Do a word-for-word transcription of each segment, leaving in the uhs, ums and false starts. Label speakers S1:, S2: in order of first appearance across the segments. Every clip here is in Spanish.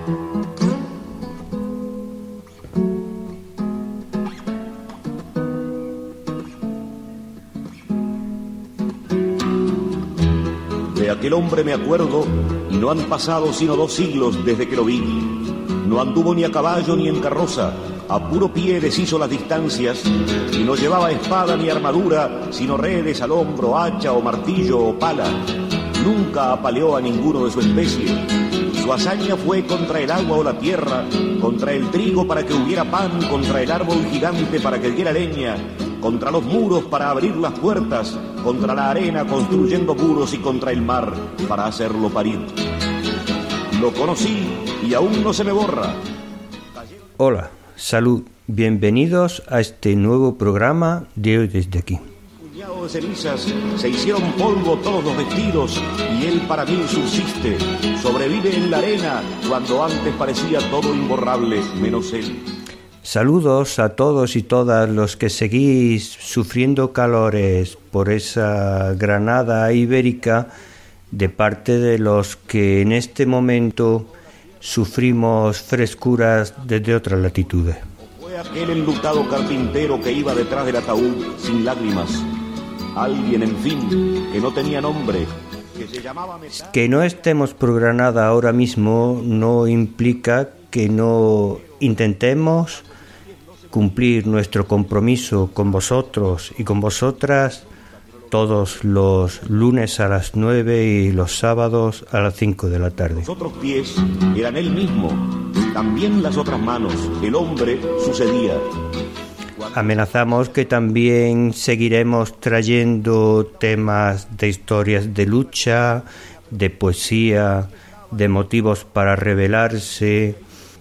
S1: De aquel hombre me acuerdo, y no han pasado sino dos siglos desde que lo vi. No anduvo ni a caballo ni en carroza, a puro pie deshizo las distancias, y no llevaba espada ni armadura, sino redes al hombro, hacha o martillo o pala. Nunca apaleó a ninguno de su especie. Su hazaña fue contra el agua o la tierra, contra el trigo para que hubiera pan, contra el árbol gigante para que diera leña, contra los muros para abrir las puertas, contra la arena construyendo muros y contra el mar para hacerlo parir. Lo conocí y aún no se me borra.
S2: Hola, salud, bienvenidos a este nuevo programa de Hoy Desde Aquí.
S1: Puñado de cenizas, se hicieron polvo todos los vestidos y él para mí subsiste. Sobrevive en la arena cuando antes parecía todo imborrable, menos él.
S2: Saludos a todos y todas los que seguís sufriendo calores por esa Granada ibérica de parte de los que en este momento sufrimos frescuras desde otras latitudes.
S1: Fue aquel enlutado carpintero que iba detrás del ataúd sin lágrimas. Alguien, en fin, que no tenía nombre, que se llamaba Metal.
S2: Que no estemos por Granada ahora mismo no implica que no intentemos cumplir nuestro compromiso con vosotros y con vosotras todos los lunes a las nueve y los sábados a las cinco de la tarde.
S1: Los otros pies eran él mismo, también las otras manos, el hombre sucedía.
S2: Amenazamos que también seguiremos trayendo temas de historias de lucha, de poesía, de motivos para rebelarse,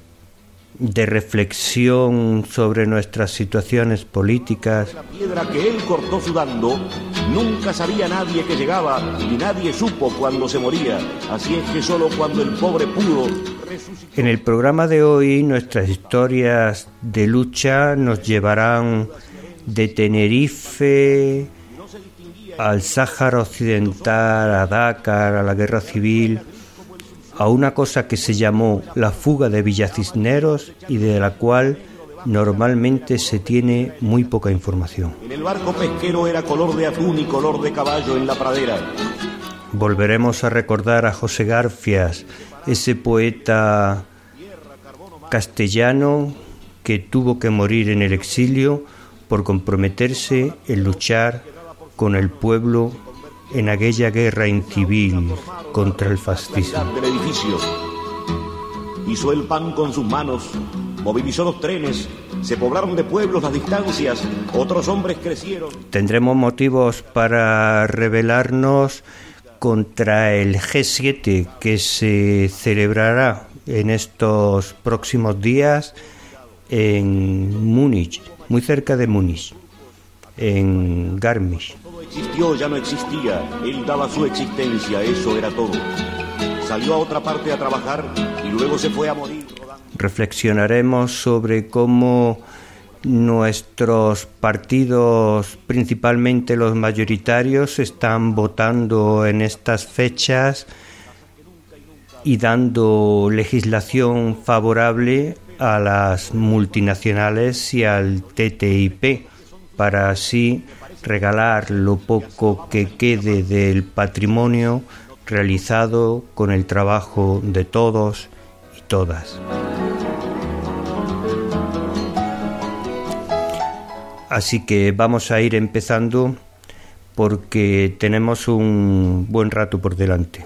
S2: de reflexión sobre nuestras situaciones políticas.
S1: La piedra que él cortó sudando, nunca sabía nadie que llegaba y nadie supo cuándo se moría. Así es que solo cuando el pobre pudo resucitó.
S2: En el programa de hoy nuestras historias de lucha nos llevarán de Tenerife al Sáhara Occidental, a Dakar, a la Guerra Civil, a una cosa que se llamó la fuga de Villacisneros y de la cual normalmente se tiene muy poca información.
S1: En el barco pesquero era color de atún y color de caballo en la pradera.
S2: Volveremos a recordar a José Garfias, ese poeta castellano que tuvo que morir en el exilio por comprometerse en luchar con el pueblo en aquella guerra incivil contra el fascismo.
S1: Del edificio. Hizo el pan con sus manos, movilizó los trenes, se poblaron de pueblos las distancias, otros hombres crecieron.
S2: Tendremos motivos para rebelarnos contra el G siete que se celebrará en estos próximos días en Múnich, muy cerca de Múnich, en Garmisch.
S1: Existió, ya no existía, él daba su existencia, eso era todo. Salió a otra parte a trabajar y luego se fue a morir.
S2: Reflexionaremos sobre cómo nuestros partidos, principalmente los mayoritarios, están votando en estas fechas y dando legislación favorable a las multinacionales y al T T I P para así regalar lo poco que quede del patrimonio realizado con el trabajo de todos y todas. Así que vamos a ir empezando porque tenemos un buen rato por delante.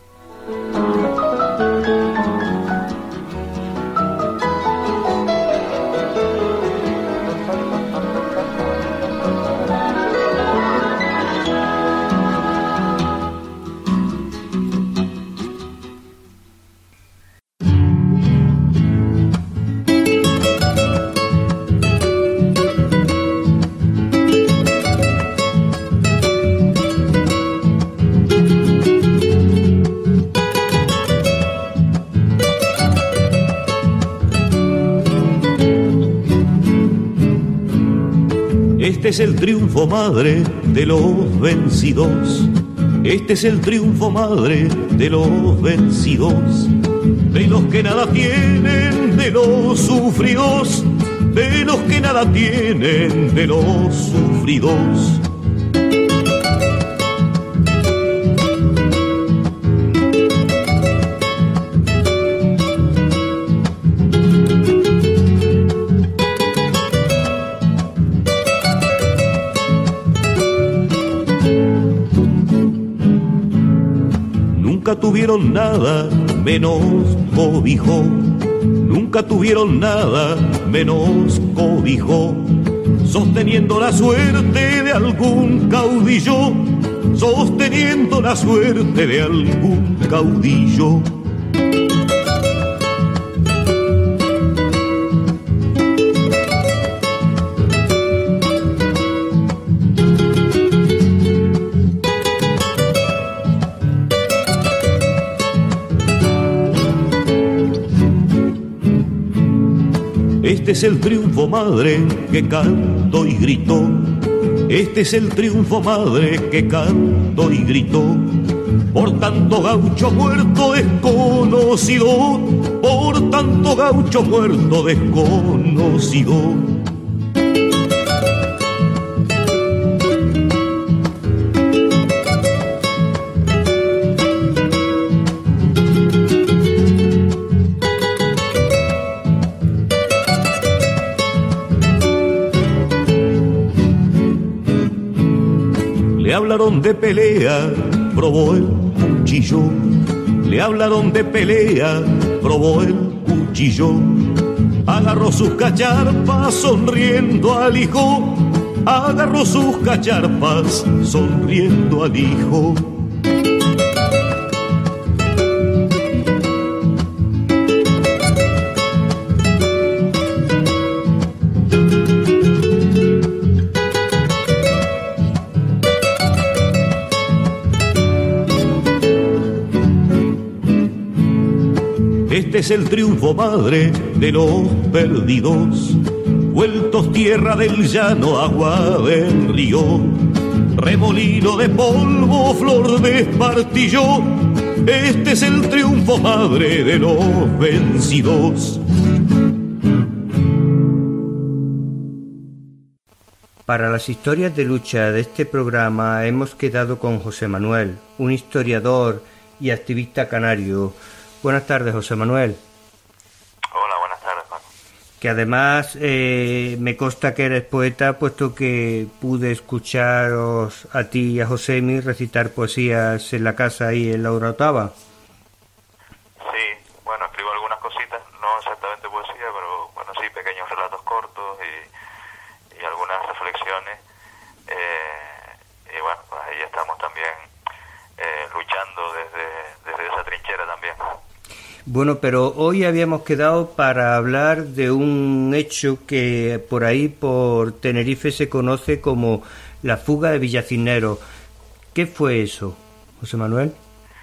S1: Este es el triunfo, madre, de los vencidos. Este es el triunfo, madre, de los vencidos. de los que nada tienen, de los sufridos, de los que nada tienen, de los sufridos. Nunca tuvieron nada menos cobijo, nunca tuvieron nada menos cobijo, sosteniendo la suerte de algún caudillo, sosteniendo la suerte de algún caudillo. Este es el triunfo, madre, que canto y grito. Este es el triunfo, madre, que canto y grito. Por tanto gaucho muerto desconocido, por tanto gaucho muerto desconocido. Le hablaron de pelea, probó el cuchillo. Le hablaron de pelea, probó el cuchillo. Agarró sus cacharpas sonriendo al hijo. Agarró sus cacharpas sonriendo al hijo. Este es el triunfo, madre, de los perdidos, vueltos tierra del llano, agua del río, remolino de polvo, flor de espartillo. Este es el triunfo, madre, de los vencidos.
S2: Para las historias de lucha de este programa hemos quedado con José Manuel, un historiador y activista canario. Buenas tardes, José Manuel.
S3: Hola, buenas tardes, Paco.
S2: Que además eh, me consta que eres poeta, puesto que pude escucharos a ti y a Josemi recitar poesías en la casa ahí en la Orotava.
S3: Sí, bueno, escribo algunas cositas, no exactamente poesía, pero bueno, sí, pequeños relatos cortos y, y algunas reflexiones. Eh, y bueno, pues ahí estamos también eh, luchando desde, desde esa trinchera también.
S2: Bueno, pero hoy habíamos quedado para hablar de un hecho que por ahí, por Tenerife, se conoce como la fuga de Villacisneros. ¿Qué fue eso, José Manuel?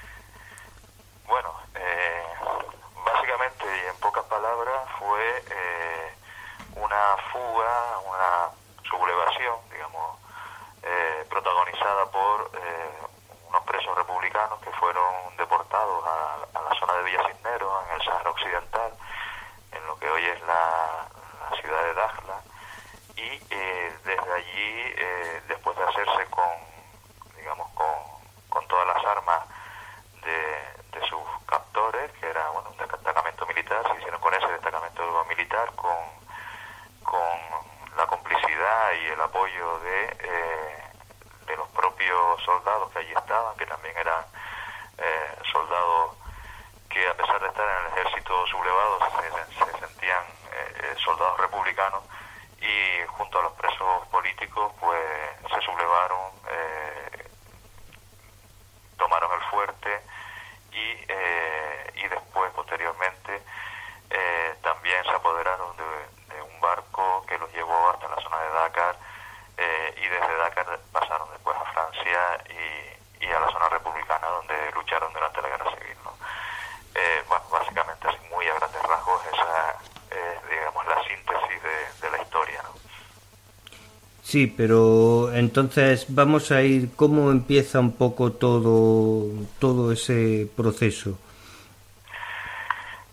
S3: Bueno, eh, básicamente y en pocas palabras fue eh, una fuga, una sublevación, digamos, eh, protagonizada por eh, unos presos republicanos que fueron deportados a, a la zona de Villacisneros, en el Sáhara Occidental, en lo que hoy es la, la ciudad de Dakhla, y eh, desde allí, eh, después de hacerse con, digamos, con, con todas las armas de, de sus captores, que era bueno, un destacamento militar, se hicieron con ese destacamento militar, con, con la complicidad y el apoyo de... Eh, de los propios soldados que allí estaban, que también eran eh, soldados que a pesar de estar en el ejército sublevado se, se sentían eh, soldados republicanos, y junto a los presos políticos pues se sublevaron, eh, tomaron el fuerte y, eh, y después posteriormente eh, también se apoderaron de, de un barco que los llevó hasta la zona de Dakar. Eh, y desde Dakar pasaron después a Francia y, y a la zona republicana, donde lucharon durante la Guerra Civil, ¿no? Eh, bueno, básicamente, así muy a grandes rasgos, esa es, eh, digamos, la síntesis de, de la historia, ¿no?
S2: Sí, pero entonces vamos a ir, ¿cómo empieza un poco todo, todo ese proceso?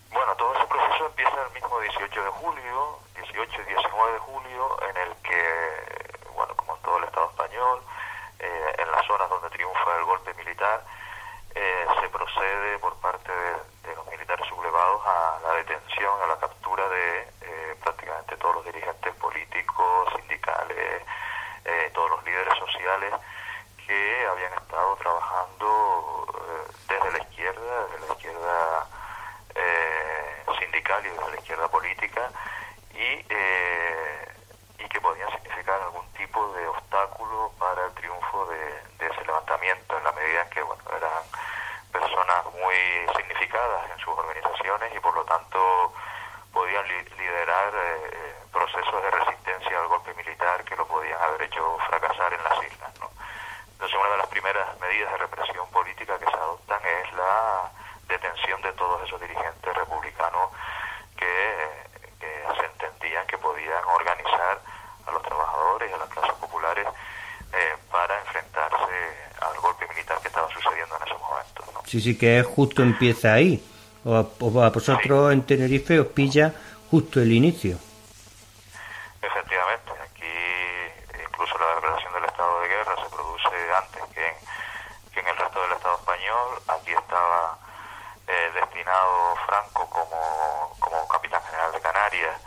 S3: finaliza el mismo dieciocho de julio, dieciocho y diecinueve de julio, en el que, bueno, como en todo el Estado español, eh, en las zonas donde triunfa el golpe militar, eh, se procede por parte de, de los militares sublevados a la detención, a la captura de eh, prácticamente todos los dirigentes políticos, sindicales, eh, todos los líderes sociales que habían estado trabajando eh, desde la izquierda, desde la izquierda eh, sindical y desde la izquierda política, y, eh, y que podían significar algún tipo de obstáculo para el triunfo de, de ese levantamiento, en la medida en que, bueno, eran personas muy significadas en sus organizaciones y por lo tanto podían li liderar eh, procesos de resistencia al golpe militar que lo podían haber hecho fracasar en las islas, ¿no? Entonces, una de las primeras medidas de represión política que se adoptan es la detención de todos esos dirigentes republicanos que, que se entendían que podían organizar a los trabajadores y a las clases populares eh, para enfrentarse al golpe militar que estaba sucediendo en esos momentos, ¿no?
S2: Sí, sí, que justo empieza ahí. O a, o a vosotros sí. En Tenerife os pilla justo el inicio.
S3: Efectivamente, aquí incluso la declaración del estado de guerra se produce antes que en, que en el resto del Estado español. Aquí estaba eh, destinado Franco como, como capitán general de Canarias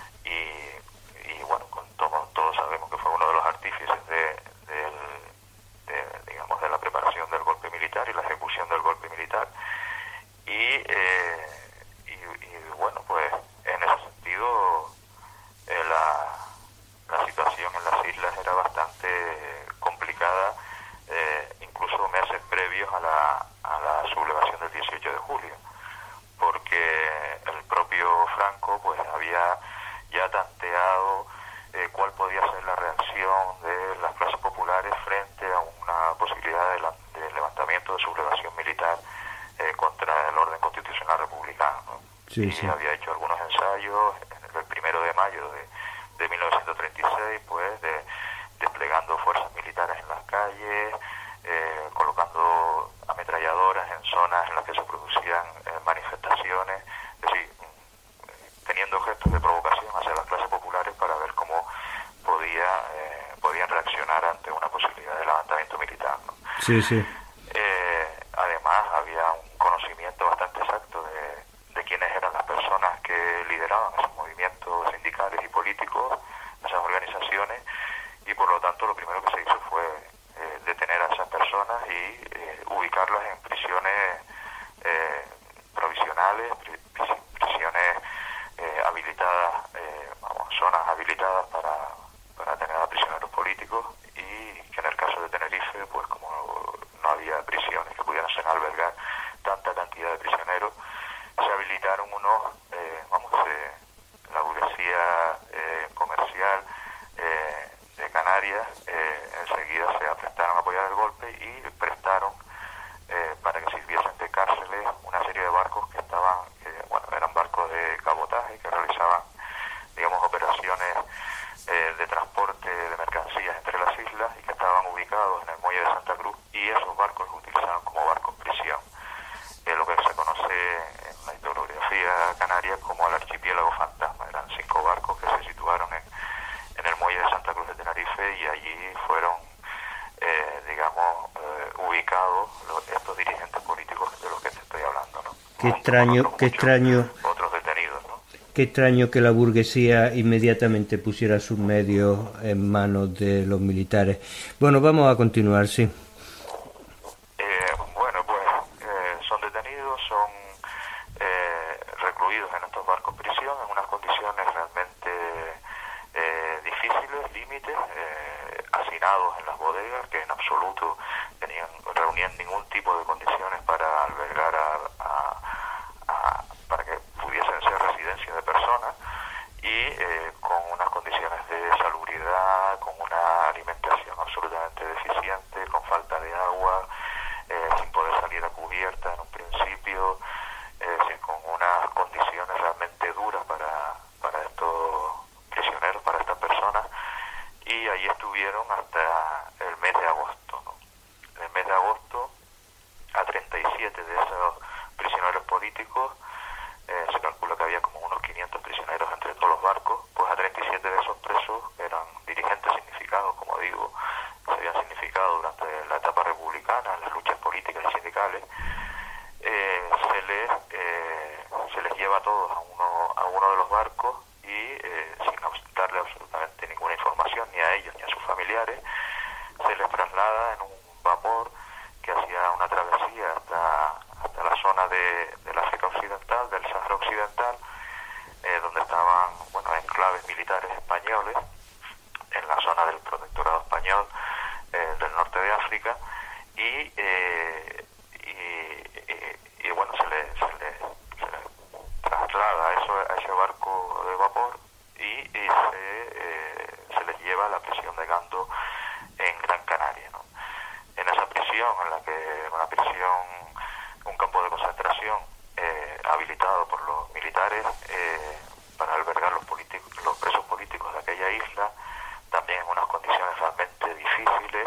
S3: y, y bueno, con todo, todos sabemos que fue uno de los artífices de, del, de, digamos, de la preparación del golpe militar y la ejecución del golpe militar. Y, eh, y, y bueno, pues en ese sentido eh, la, la situación en las islas era bastante complicada, eh, incluso meses previos a la, a la sublevación del dieciocho de julio, porque el propio Franco pues había ya tanteado eh, cuál podía ser la reacción de las clases populares frente a una posibilidad de, la, de levantamiento de sublevación militar eh, contra el orden constitucional republicano, ¿no? Sí, y sí. Había hecho algunos ensayos el primero de mayo de, de mil novecientos treinta y seis, pues de, desplegando fuerzas militares en las calles, eh, colocando ametralladoras en zonas en las que se producían eh, manifestaciones, es decir, teniendo gestos de provocación hacia las clases populares para ver cómo podía eh, podían reaccionar ante una posibilidad de levantamiento militar, ¿no?
S2: Sí, sí.
S3: Eh, además había un conocimiento bastante exacto de, de quiénes eran las personas que lideraban esos movimientos sindicales y políticos, esas organizaciones, y por lo tanto lo primero que se hizo fue eh, detener a esas personas y eh, ubicarlas en prisiones eh, provisionales, pri prisiones eh, habilitadas, eh, vamos, zonas habilitadas para, para tener a prisioneros políticos, y que en el caso de Tenerife, pues como no había prisiones que pudieran albergar tanta cantidad de prisioneros, se habilitaron unos, eh, vamos, eh, la burguesía eh, comercial eh, de Canarias eh, enseguida se aprestaron a apoyar el golpe y prestaron eh, para que sirviesen de cárceles una serie de barcos que estaban, eh, bueno, eran barcos de cabotaje que realizaban, digamos, operaciones eh, de transporte de mercancías entre las islas y que estaban ubicados en el muelle de Santa Cruz, y esos barcos los utilizaban como barcos prisión, eh, lo que se conoce en la historiografía canaria como el archipiélago fantasma. Eran cinco barcos que se situaron en, en el muelle de Santa Cruz de Tenerife, y allí fueron eh, digamos eh, ubicados los, estos dirigentes políticos de los que te estoy hablando, ¿no?
S2: Qué extraño, qué extraño
S3: otros detenidos, ¿no?
S2: Qué extraño que la burguesía inmediatamente pusiera sus medios en manos de los militares. Bueno, vamos a continuar, sí.
S3: Eh, bueno, pues eh, son detenidos, son eh, recluidos en estos barcos prisión en unas condiciones realmente eh, difíciles, límites, eh, hacinados en las bodegas que en absoluto tenían, reunían ningún tipo de condiciones para albergar a, a, a para que pudiesen ser residencias de personas, y eh, con unas condiciones de salubridad, con una alimentación absolutamente deficiente, con falta de agua, eh, sin poder salir a cubierta en un principio, eh, sin, con unas condiciones realmente duras para, para estos prisioneros, para estas personas, y allí estuvieron hasta el mes de agosto, ¿no? En el mes de agosto, a treinta y siete de esos prisioneros políticos, eh, se calcula que había como unos quinientos treinta y siete de esos presos, que eran dirigentes significados, como digo, se habían significado durante la etapa republicana, las luchas políticas y sindicales, eh, se les eh, se les lleva a todos a uno a uno de los barcos y eh, sin darle absolutamente ninguna información ni a ellos ni a sus familiares, se les traslada en un vapor que hacía una travesía hasta, hasta la zona de, del África Occidental, del Sahara Occidental, eh, donde estaban, bueno, enclaves militares españoles en la zona del protectorado español eh, del norte de África, y, eh, y, y, y bueno, se le, se le, se le traslada a, eso, a ese barco de vapor y, y se, eh, se les lleva a la prisión de Gando en Gran Canaria, ¿no? En esa prisión, en la que una prisión, un campo de concentración eh, habilitado por los militares eh, para albergar los políticos, los presos políticos de aquella isla, también en unas condiciones realmente difíciles,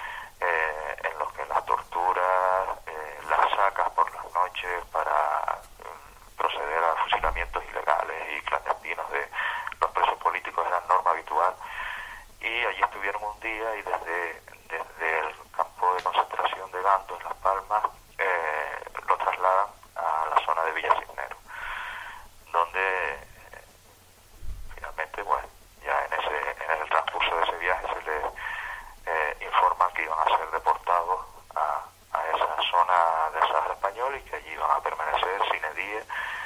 S3: eh, en los que las torturas, eh, las sacas por las noches para eh, proceder a fusilamientos ilegales y clandestinos de los presos políticos eran norma habitual. Y allí estuvieron un día y desde, desde el campo de concentración de Gando, en Las Palmas, eh, lo trasladan a la zona de Villa Cisneros, donde eh, finalmente, bueno, ya en ese en el transcurso de ese viaje se les eh, informan que iban a ser deportados a, a esa zona del Sahara español y que allí iban a permanecer sine die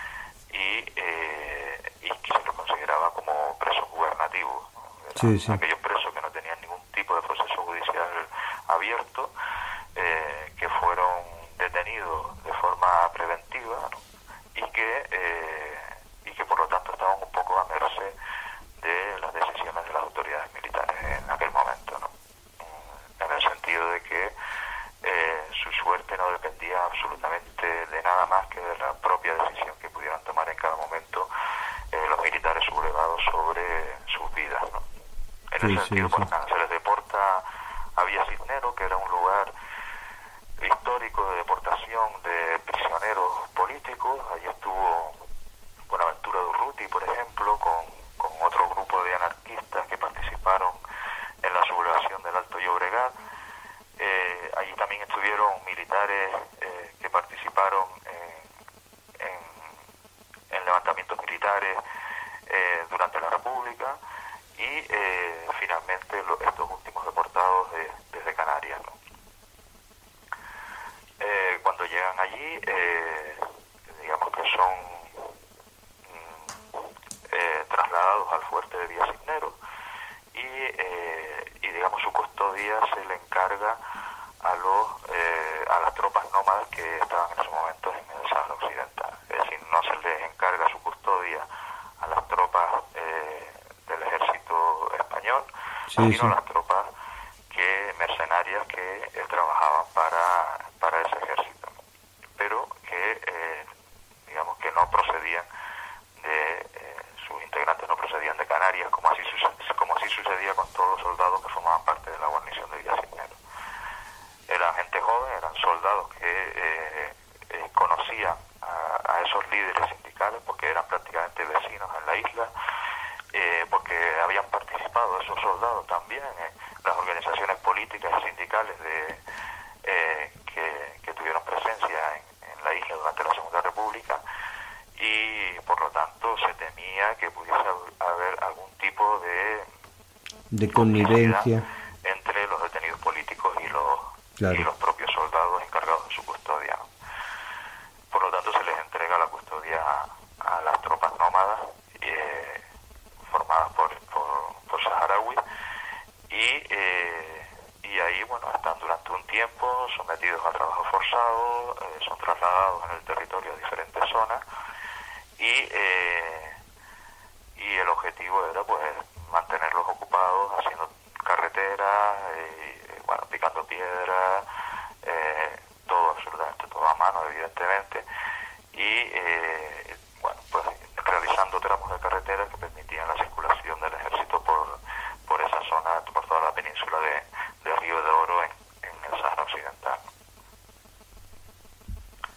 S3: y, eh, y que se los consideraba como presos gubernativos.
S2: Sí, sí.
S3: Aquellos presos que no tenían ningún tipo de proceso judicial abierto, eh, que fueron detenidos de forma preventiva, ¿no? y que eh, y que por lo tanto estaban un poco a merced de las decisiones de las autoridades militares en aquel momento, ¿no? En el sentido de que eh, su suerte no dependía absolutamente de nada más que de la propia decisión que pudieran tomar en cada momento eh, los militares sublevados sobre sus vidas, ¿no? En
S2: sí,
S3: ese sentido,
S2: sí, sí.
S3: pues nada, se les deporta a Villa Cisneros, que era un lugar histórico de deportación de prisioneros políticos. Allí estuvo Buenaventura Durruti, por ejemplo, con, con otro grupo de anarquistas que participaron en la sublevación del Alto Llobregat. Eh, allí también estuvieron militares eh, que participaron en, en, en levantamientos militares eh, durante la República. Y eh, finalmente lo, estos últimos deportados de, desde Canarias, ¿no? Eh, cuando llegan allí, eh, digamos que son mm, eh, trasladados al fuerte de Villa Cisneros y, eh, y digamos su custodia se le encarga a los eh, a las tropas nómadas que estaban en esos momentos en el Sahara Occidental. Es decir, no se les encarga su custodia a las tropas eh, del ejército español,
S2: sí,
S3: sino
S2: sí.
S3: las tropas que mercenarias que eh, trabajaban para, para ese ejército, ¿no? Pero que eh, digamos que no procedían de eh, sus integrantes no procedían de Canarias, como así como así sucedía con todos los soldados que formaban parte de la guarnición de Villa Cisneros. Eran gente joven, eran soldados que eh, eh, conocían a, a esos líderes sindicales porque eran prácticamente vecinos en la isla. Eh, porque habían participado esos soldados también en las organizaciones políticas y sindicales de, eh, que, que tuvieron presencia en, en la isla durante la Segunda República, y por lo tanto se temía que pudiese haber algún tipo de
S2: de connivencia
S3: entre los detenidos políticos y los,
S2: claro.
S3: y los propios soldados encargados de su custodia. Por lo tanto se les entrega la custodia a, a las tropas nómadas eh, formadas por, por, por saharauis y, eh, y ahí bueno están durante un tiempo sometidos a trabajo forzado, eh, son trasladados en el territorio a diferentes zonas y, eh, y el objetivo era pues mantenerlos ocupados haciendo carreteras, eh, bueno, picando piedra, eh, todo, absolutamente todo a mano evidentemente, y eh, bueno, pues realizando tramos de carretera que permitían la circulación del ejército por, por esa zona, por toda la península de, de Río de Oro en, en el Sahara Occidental.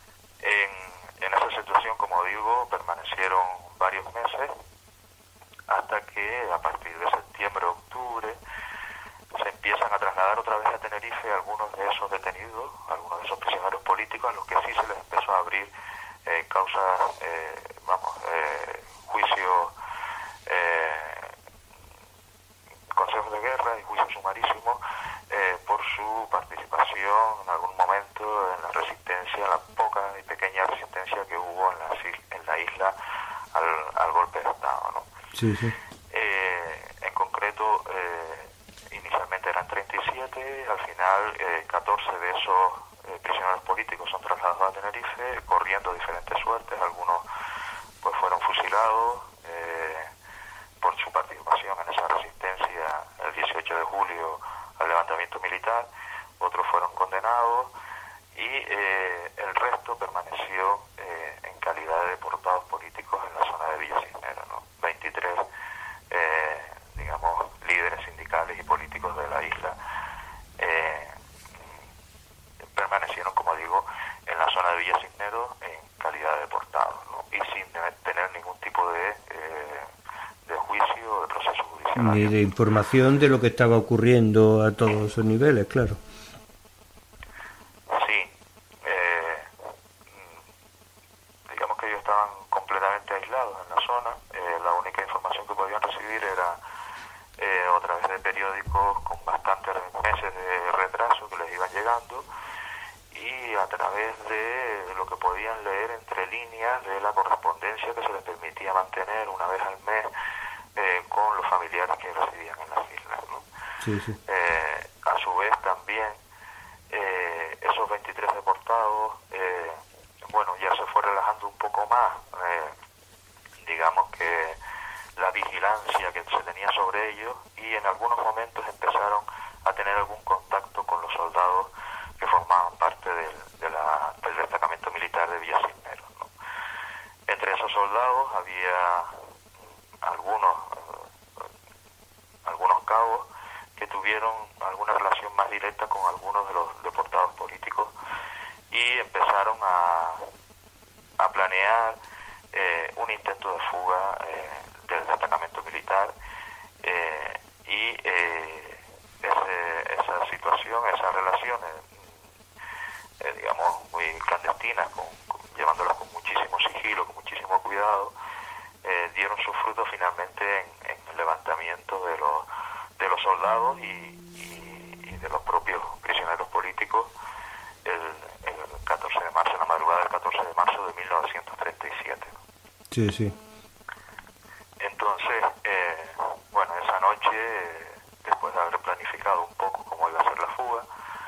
S3: En, en esa situación, como digo, permanecieron varios meses hasta que a partir de septiembre, octubre, se empiezan a trasladar otra vez a Tenerife algunos de esos detenidos, algunos de esos prisioneros políticos, a los que sí se les empezó a abrir eh, causas, eh, vamos, eh, juicios, eh, consejos de guerra y juicios sumarísimos eh, por su participación en algún momento en la resistencia, la poca y pequeña resistencia que hubo en la, en la isla al, al golpe de Estado, ¿no?
S2: Sí, sí.
S3: Eh, en concreto, eh, inicialmente eran treinta y siete, al final eh, catorce de esos eh, prisioneros políticos son trasladados a Tenerife, corriendo diferentes suertes. Algunos pues fueron fusilados eh, por su participación en esa resistencia el dieciocho de julio al levantamiento militar, otros fueron condenados y eh, el resto permaneció eh, en calidad de deportados políticos en la zona de Villa Cisneros, ¿no? veintitrés eh, digamos, líderes sindicales y políticos de la isla eh, permanecieron, como digo, en la zona de Villa Cisneros en calidad de deportados, ¿no? Y sin tener ningún tipo de, eh, de juicio o de proceso judicial.
S2: Ni de información de lo que estaba ocurriendo a todos esos niveles, claro.
S3: Sí. Eh, digamos que ellos estaban completamente aislados en la zona. Eh, la única información que podían recibir era eh, a través de periódicos con bastantes meses de retraso que les iban llegando, y a través de lo que podían leer entre líneas de la correspondencia que se les permitía mantener una vez al mes eh, con los familiares que residían en las islas, ¿no?
S2: Sí, sí.
S3: Eh, a su vez también eh, esos veintitrés deportados eh, bueno, ya se fue relajando un poco más, eh, digamos que la vigilancia que se tenía sobre ellos, y en algunos momentos empezaron a tener algún contacto con los soldados que formaban parte del, de la, del destacamento militar de Villa Cisneros, ¿no? Entre esos soldados había algunos eh, algunos cabos que tuvieron alguna relación más directa con algunos de los deportados políticos y empezaron a, a planear eh, un intento de fuga eh, del destacamento militar eh, y eh, ese, esa situación, esas relaciones eh, digamos muy clandestinas, con, con, llevándolas con muchísimo sigilo, con muchísimo cuidado, eh, dieron sus frutos finalmente en, en el levantamiento de los de los soldados y, y, y de los propios prisioneros políticos el, el catorce de marzo, en la madrugada del catorce de marzo de mil novecientos treinta y siete.
S2: Sí, sí.
S3: Entonces, eh, bueno, esa noche, eh, después de haber planificado un poco cómo iba a ser la fuga,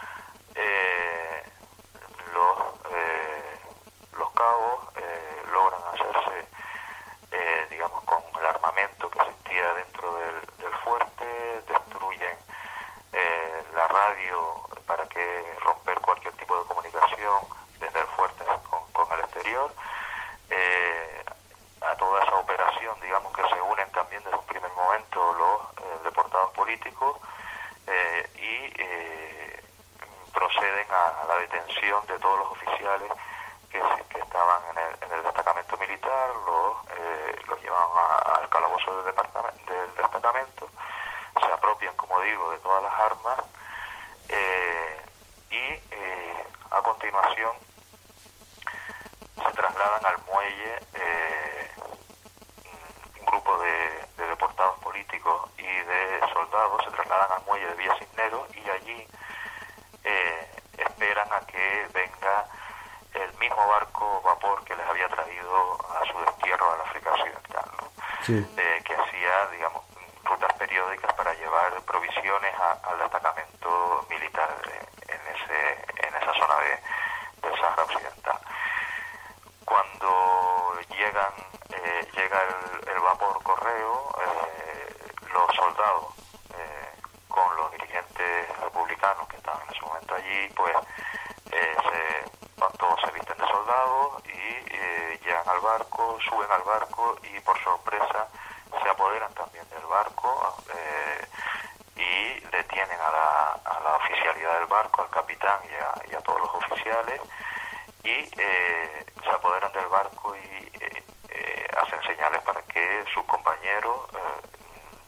S3: eh, los, eh, los cabos eh, logran hacerse, eh, digamos, con el armamento que existía dentro del, del fuerte, destruyen eh, la radio para que romper cualquier tipo de comunicación desde el fuerte con, con el exterior. Eh, a toda esa operación, digamos que se unen también desde un primer momento los eh, deportados políticos eh, y eh, proceden a, a la detención de todos los oficiales que, que estaban en el, en el destacamento militar, los, eh, los llevan a, al calabozo del, del destacamento, se apropian, como digo, de todas las armas eh, y eh, a continuación se trasladan al muelle eh, un grupo de, de deportados políticos y de soldados, se trasladan al muelle de Villa Cisneros y allí eh, esperan a que venga el mismo barco vapor que les había traído a su destierro al África Occidental, ¿no?
S2: Sí.
S3: Eh, que hacía, digamos, rutas periódicas para llevar provisiones a, al destacamento militar de, en ese en esa zona de, del Sahara Occidental. Cuando llegan eh, llega el, el vapor correo, eh, los soldados eh, con los dirigentes republicanos que estaban en ese momento allí, pues eh, se, todos se visten de soldados y eh, llegan al barco, suben al barco y por sorpresa se apoderan también del barco eh, y detienen a la, a la oficialidad del barco, al capitán y a, y a todos los oficiales, y eh, se apoderan del barco y eh, eh, hacen señales para que sus compañeros eh,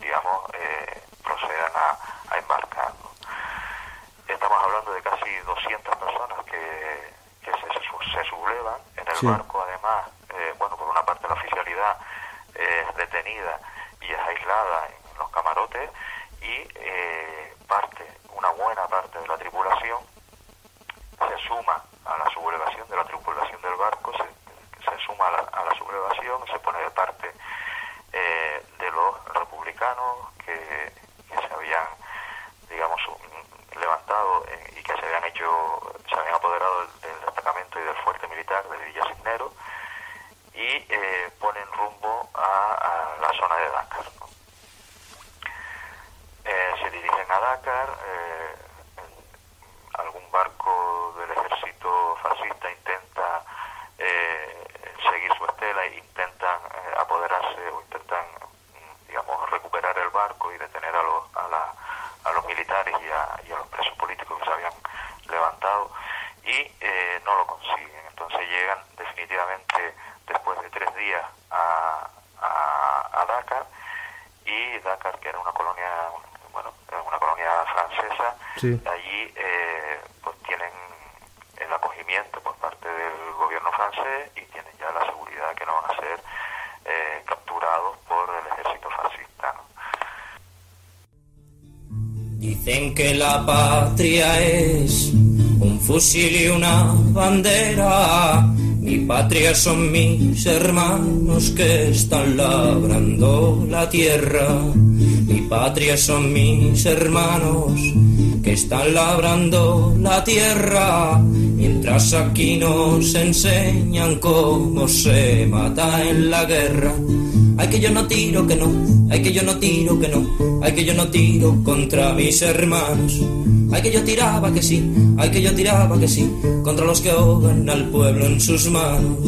S3: digamos, eh, procedan a, a embarcar, ¿no? Estamos hablando de casi doscientas personas que, que se, se sublevan en el
S2: sí.
S3: barco. Además, eh, bueno, por una parte la oficialidad es detenida y es aislada en los camarotes, y eh, parte, una buena parte de la tripulación se suma a la sublevación de la tripulación del barco, se, se suma a la, a la sublevación, se pone de parte eh, de los republicanos que, que se habían, digamos, levantado eh, y que se habían hecho, se habían apoderado del, del destacamento y del fuerte militar de Villa Cisneros, y eh, ponen rumbo a, a la zona de Dakar, ¿no? Eh, se dirigen a Dakar. eh, algún barco del ejército fascista intenta eh, seguir su estela e intentan eh, apoderarse o intentan, digamos, recuperar el barco y detener a los, a la, a los militares y a, y a los presos políticos que se habían levantado, y eh, no lo consiguen. Entonces llegan definitivamente después de tres días a, a, a Dakar, y Dakar, que era una colonia, bueno, era una colonia francesa,
S2: sí.
S3: allí eh, pues tienen el acogimiento por parte del gobierno francés y tienen ya la seguridad que no van a ser eh, capturados por el ejército fascista, ¿no?
S4: Dicen que la patria es un fusil y una bandera. Mi patria son mis hermanos que están labrando la tierra. Mi patria son mis hermanos que están labrando la tierra. Mientras aquí nos enseñan cómo se mata en la guerra. Ay, que yo no tiro, que no, ay, que yo no tiro, que no, ay, que yo no tiro contra mis hermanos. Ay, que yo tiraba, que sí, ay, que yo tiraba, que sí, contra los que ahogan al pueblo en sus manos.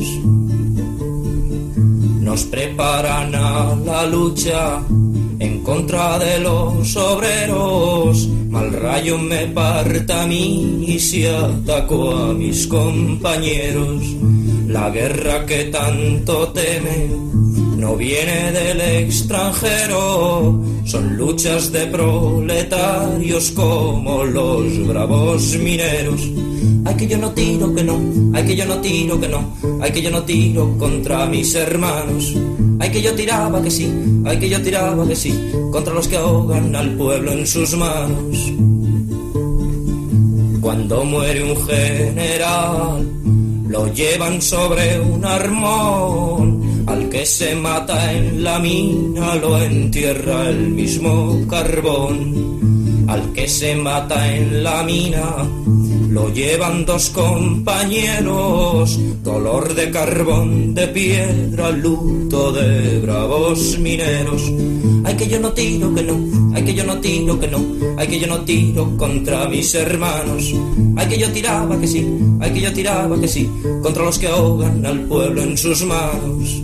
S4: Nos preparan a la lucha en contra de los obreros. Mal rayo me parta a mí y se atacó a mis compañeros. La guerra que tanto temen no viene del extranjero, son luchas de proletarios como los bravos mineros. Ay, que yo no tiro, que no, ay, que yo no tiro, que no, ay, que yo no tiro contra mis hermanos. Ay, que yo tiraba, que sí, ay, que yo tiraba, que sí, contra los que ahogan al pueblo en sus manos. Cuando muere un general, lo llevan sobre un armón. Al que se mata en la mina lo entierra el mismo carbón. Al que se mata en la mina lo llevan dos compañeros. Dolor de carbón, de piedra, luto de bravos mineros. Ay, que yo no tiro, que no, ay, que yo no tiro, que no, ay, que yo no tiro contra mis hermanos. Ay, que yo tiraba, que sí, ay, que yo tiraba, que sí, contra los que ahogan al pueblo en sus manos.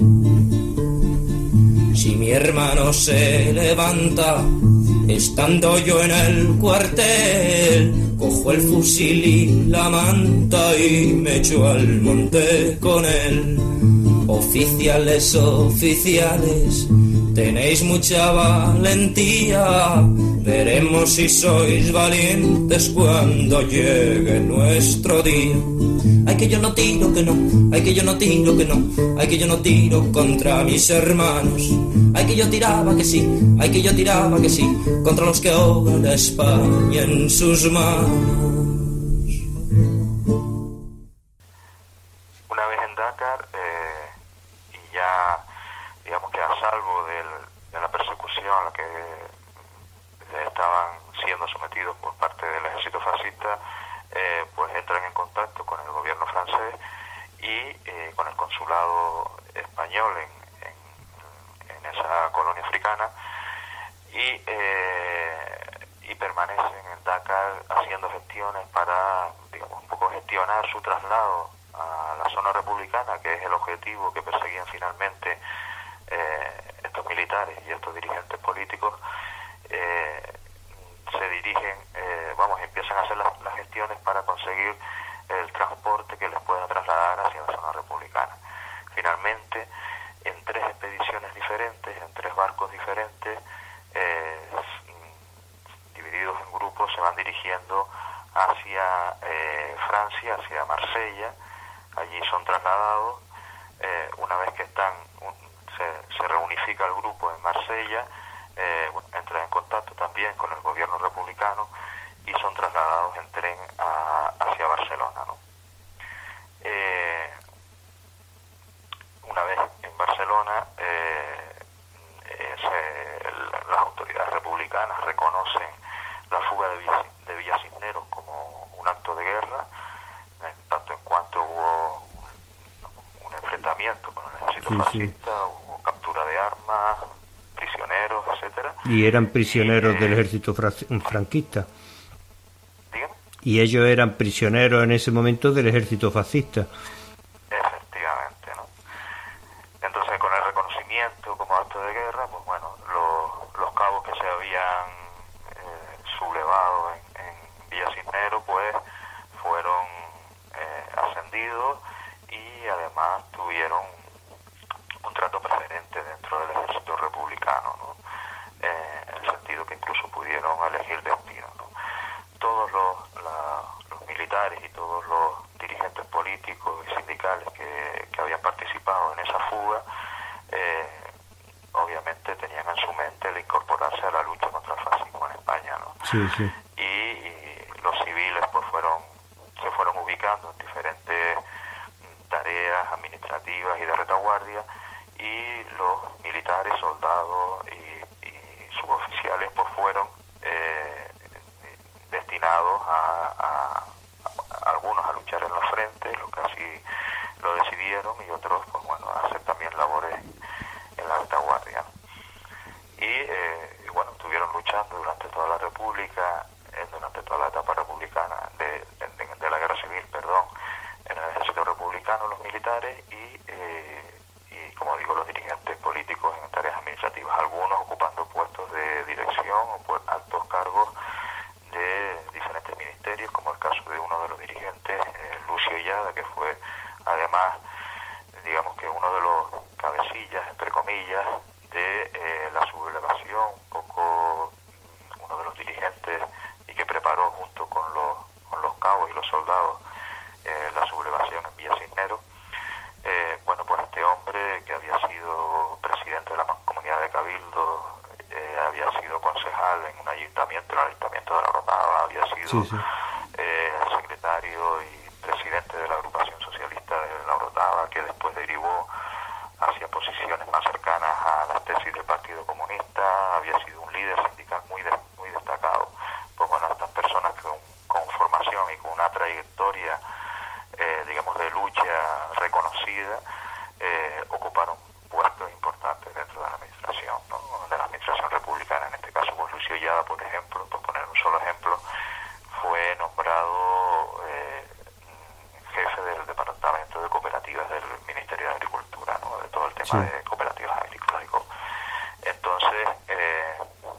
S4: Si mi hermano se levanta, estando yo en el cuartel, cojo el fusil y la manta y me echo al monte con él. Oficiales, oficiales, tenéis mucha valentía, veremos si sois valientes cuando llegue nuestro día. Ay, que yo no tiro, que no, ay, que yo no tiro, que no, ay, que yo no tiro contra mis hermanos. Ay, que yo tiraba, que sí, ay, que yo tiraba, que sí, contra los que ahogan a España en sus manos.
S3: Una vez en Dakar, eh, y ya, digamos que a salvo del, de la persecución a la que estaban siendo sometidos por parte del ejército fascista, eh, pues entran en contacto con el gobierno francés y eh, con el consulado español en, en, en esa colonia africana, y, eh, y permanecen en Dakar haciendo gestiones para, digamos, un poco gestionar su traslado a la zona republicana, que es el objetivo que perseguían finalmente eh, estos militares y estos dirigentes políticos. eh, se dirigen, eh, vamos, empiezan a hacer las, las gestiones para conseguir el transporte que les pueda trasladar hacia la zona republicana. Finalmente, en tres expediciones diferentes, en tres barcos diferentes, eh, divididos en grupos, se van dirigiendo hacia eh, Francia, hacia Marsella. Allí son trasladados. Eh, una vez que están, un, se, se reunifica el grupo en Marsella, eh, bueno, entran en contacto también con el gobierno republicano y son trasladados en tren a, hacia Barcelona, ¿no? Eh, una vez en Barcelona, eh, eh, se, el, las autoridades republicanas reconocen la fuga de Villa, de Villa Cisneros como un acto de guerra, en tanto en cuanto hubo un, un enfrentamiento con el ejército
S2: sí,
S3: fascista,
S2: sí.
S3: hubo captura de armas, prisioneros, etcétera.
S2: Y eran prisioneros
S3: y, eh,
S2: del ejército franquista.
S3: Dígame.
S2: Y ellos eran prisioneros en ese momento del ejército fascista.
S3: Efectivamente, ¿no? Entonces, con el reconocimiento como acto de guerra, pues bueno, los, los cabos que se habían eh, sublevado en, en Villa Cisneros, pues fueron eh, ascendidos y además tuvieron un trato preferente dentro del ejército republicano, ¿no? Eh, en el sentido que incluso pudieron elegir destino, ¿no? Todos los, la, los militares y todos los dirigentes políticos y sindicales que, que habían participado en esa fuga, eh, obviamente tenían en su mente el incorporarse a la lucha contra el fascismo en España, ¿no?
S2: Sí, sí.
S3: Y, y los civiles pues fueron se fueron ubicando en diferentes tareas administrativas y de retaguardia, y los militares, soldados y, y suboficiales pues fueron eh, destinados a, a, a algunos a luchar en la frente, los que así lo decidieron, y otros pues bueno a hacer también labores en la retaguardia. Y, eh, y bueno, estuvieron luchando durante toda la República, eh, durante toda la etapa republicana de, de, de la Guerra Civil, perdón, en el ejército republicano los militares y, eh, y como digo, los dirigentes políticos en tareas administrativas, algunos ocupando puestos de dirección o pues, altos cargos de diferentes ministerios, como el caso de uno de los dirigentes, eh, Lucio Illada, que fue además, digamos que uno de los cabecillas, entre comillas, de eh, la sublevación, un poco uno de los dirigentes y que preparó junto con los, con los cabos y los soldados eh, la sublevación en Villa Cisneros. Eh, bueno, pues este hombre, que había sido presidente de la Comunidad de Cabildo, eh, había sido concejal en un ayuntamiento, en el ayuntamiento de La Orotava, había sido
S2: Sí, sí.
S3: eh, secretario y presidente de la agrupación socialista de La Orotava, que después derivó hacia posiciones más cercanas a las tesis del Partido Comunista, había sido un líder sindical muy de, muy destacado. Pues bueno, estas personas con, con formación y con una trayectoria, eh, digamos, de lucha reconocida, eh, ocuparon puestos importantes dentro de la administración, ¿no? De la administración republicana. En este caso, pues Lucio Illada, por ejemplo, por poner un solo ejemplo, fue nombrado eh, jefe del Departamento de Cooperativas del Ministerio de Agricultura, ¿no? De todo el tema
S2: Sí.
S3: de cooperativas agrícolas. Entonces, eh,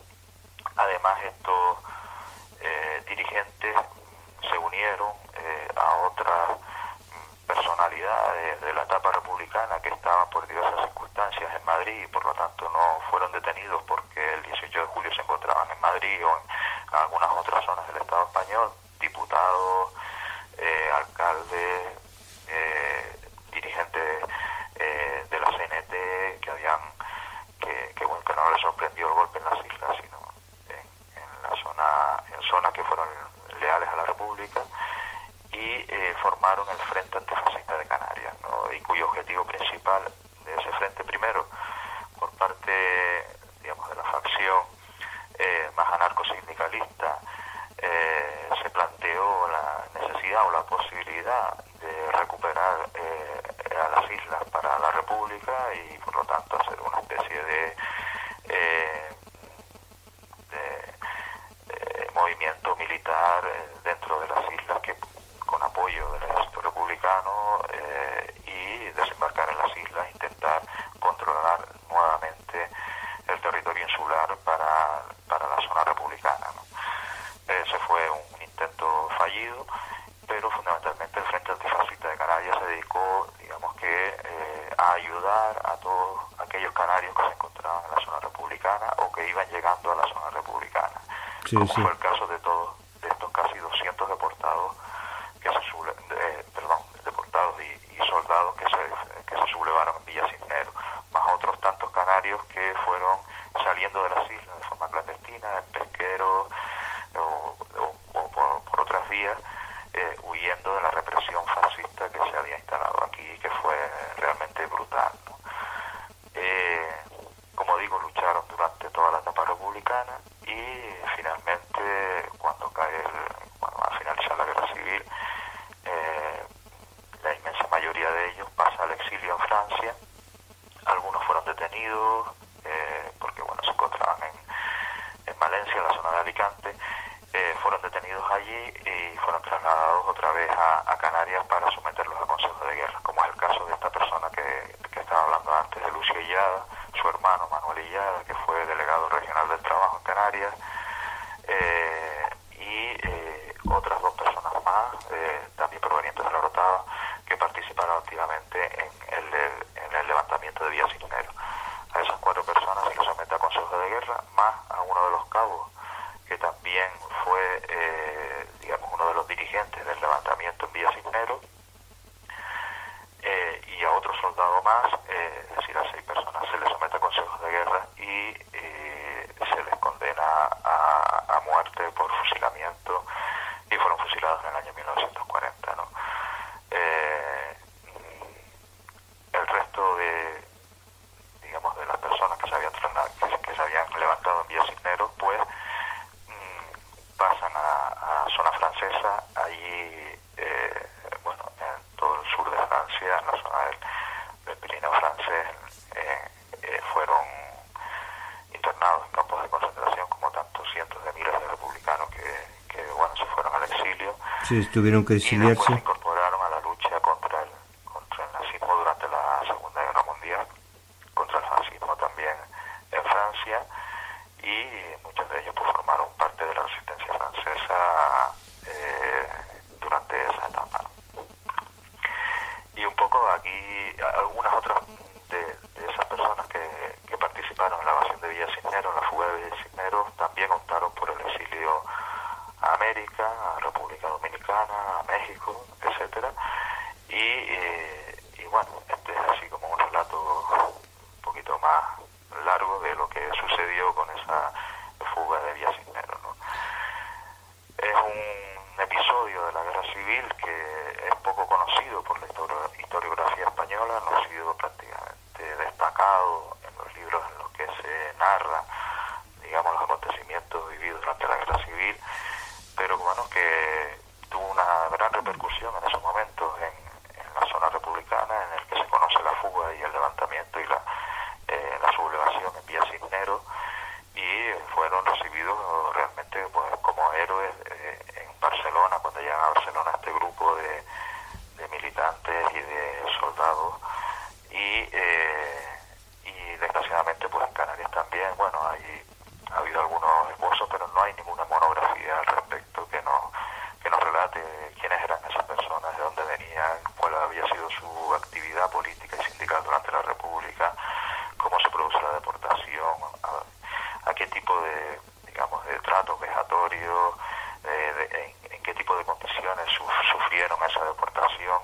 S3: además estos eh, dirigentes se unieron eh, a otras personalidades de la etapa republicana que estaban por diversas circunstancias en Madrid y por lo tanto no fueron detenidos porque el dieciocho de julio se encontraban en Madrid o en algunas otras zonas del Estado español, diputados, eh, alcaldes, eh, dirigentes eh, de la C N T que habían que, que, bueno, que no les sorprendió el golpe en las islas, sino en, en la zona, en zonas que fueron leales a la República, y eh, formaron el Frente Antifascista de Canarias, ¿no? Y cuyo objetivo principal de ese frente, primero, por parte, digamos, de la facción eh, más anarcosindicalista, eh, se planteó la necesidad o la posibilidad de recuperar eh, a las islas para la República y, por lo tanto, hacer una especie de, eh, de, de movimiento militar eh, dentro de las islas que con apoyo del ejército republicano eh, y desembarcar en las islas, intentar controlar nuevamente el territorio insular para, para la zona republicana, ¿no? Ese fue un intento fallido, pero fundamentalmente el Frente Antifascista de Canarias se dedicó, digamos que, eh, a ayudar a a todos aquellos canarios que se encontraban en la zona republicana o que iban llegando a la zona republicana,
S2: sí,
S3: como
S2: sí.
S3: fue el caso de todos de estos casi doscientos deportados que se suble, de, perdón, deportados y, y soldados que se, que se sublevaron en Villa Cisneros, más otros tantos canarios que fueron saliendo de las islas de forma clandestina, en pesqueros o, o, o por, por otras vías, eh, huyendo de la represión fascista que se había instalado aquí y que fue realmente brutal, ¿no? Eh, como digo, lucharon durante toda la etapa republicana y finalmente, cuando cae el, cuando va a finalizar la guerra civil, eh, la inmensa mayoría de ellos pasa al exilio en Francia. Algunos fueron detenidos eh, porque bueno, se encontraban en, en Valencia, en la zona de Alicante. Eh, fueron detenidos allí y fueron trasladados otra vez a, a Canarias para someterlos a consejo de guerra, como es el caso de esta persona que, que estaba hablando antes, de Lucio Illada, su hermano Manuel Illada, que fue delegado regional del trabajo en Canarias, eh, y eh, otras dos personas más, eh, también provenientes de la Orotava, que participaron activamente en el, en el levantamiento de Villa Cisneros. A esas cuatro personas se les somete a consejo de guerra, más a uno de los cabos, que también fue, eh, digamos, uno de los dirigentes del levantamiento en Villa Cisneros, eh, y a otro soldado más, eh, es decir, a seis personas, se les somete a consejos de guerra y eh, se les condena a, a muerte por fusilamiento y fueron fusilados en el año mil novecientos cuarenta, ¿no? Eh, el resto de, digamos, de las personas que se habían, que, que se habían levantado en Villa Cisneros, pues pasan a, a zona francesa. Allí, eh, bueno, en todo el sur de Francia, en la zona del, del Pirineo francés, eh, eh, fueron internados en campos de concentración, como tantos cientos de miles de republicanos que, que bueno, se fueron al exilio.
S2: Sí, tuvieron que exiliarse.
S3: Y después se incorporaron a la lucha contra el, contra el nazismo durante la Segunda Guerra Mundial, contra el fascismo también en Francia, y muchos de ellos pues formaron parte de la resistencia francesa eh, durante esa etapa. Y un poco aquí algunas otras de, de esas personas que, que participaron en la evasión de Villa Cisneros, en la fuga de Villa Cisneros, también optaron por el exilio a América, a República Dominicana, a México, etcétera. Y, eh, y bueno, este es así como un relato un poquito más largo de lo que sucedió con esa fuga de Villa Cisneros, ¿no? Es un episodio de la guerra civil que es poco conocido por la historiografía española, no ha sido prácticamente destacado en los libros en los que se narra, digamos, los acontecimientos vividos durante la guerra civil, pero bueno, que tuvo una gran repercusión en esos momentos en, en la zona republicana, en el que se conoce la fuga y el levantamiento y la Eh, la sublevación en Villa Cisneros, y fueron recibidos realmente pues como héroes eh, en Barcelona. Cuando llegan a Barcelona este grupo de, de militantes y de soldados, y eh, y desgraciadamente pues en Canarias también, bueno, hay, ha habido algunos esbozos, pero no hay ninguna monografía al respecto que nos, que nos relate quiénes eran esas personas, de dónde venían, cuál había sido su actividad política y sindical durante la República, cómo se produce la deportación, a, a qué tipo de, digamos, de tratos vejatorios, eh, de, en, en qué tipo de condiciones su, sufrieron esa deportación,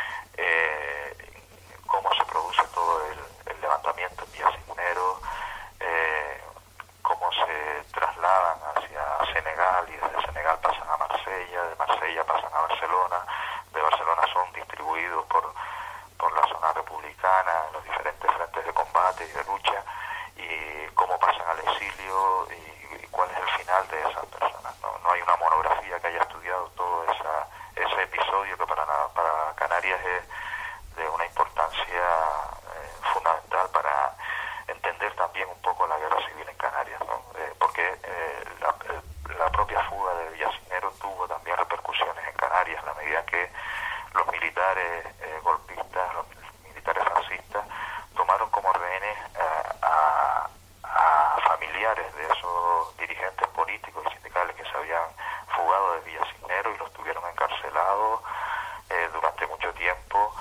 S3: eh, cómo se produce todo el, el levantamiento en Villa Cisneros, eh, cómo se trasladan hacia Senegal y desde Senegal pasan a Marsella, de Marsella pasan a Barcelona, de Barcelona son distribuidos por por la zona republicana, en los diferentes frentes de combate y de lucha, y cómo pasan al exilio y, y cuál es el final de esas personas. No, no hay una monografía que haya estudiado todo esa, ese episodio que para, para Canarias es de una importancia eh, fundamental para entender también un poco la guerra civil en Canarias, ¿no? Eh, porque eh, la, la propia fuga de Villa Cisneros tuvo también repercusiones en Canarias, en la medida que los militares eh, golpistas, los militares fascistas, tomaron como rehenes eh, a, a familiares de esos dirigentes políticos y sindicales que se habían fugado de Villa Cisneros y los tuvieron encarcelados eh, durante mucho tiempo,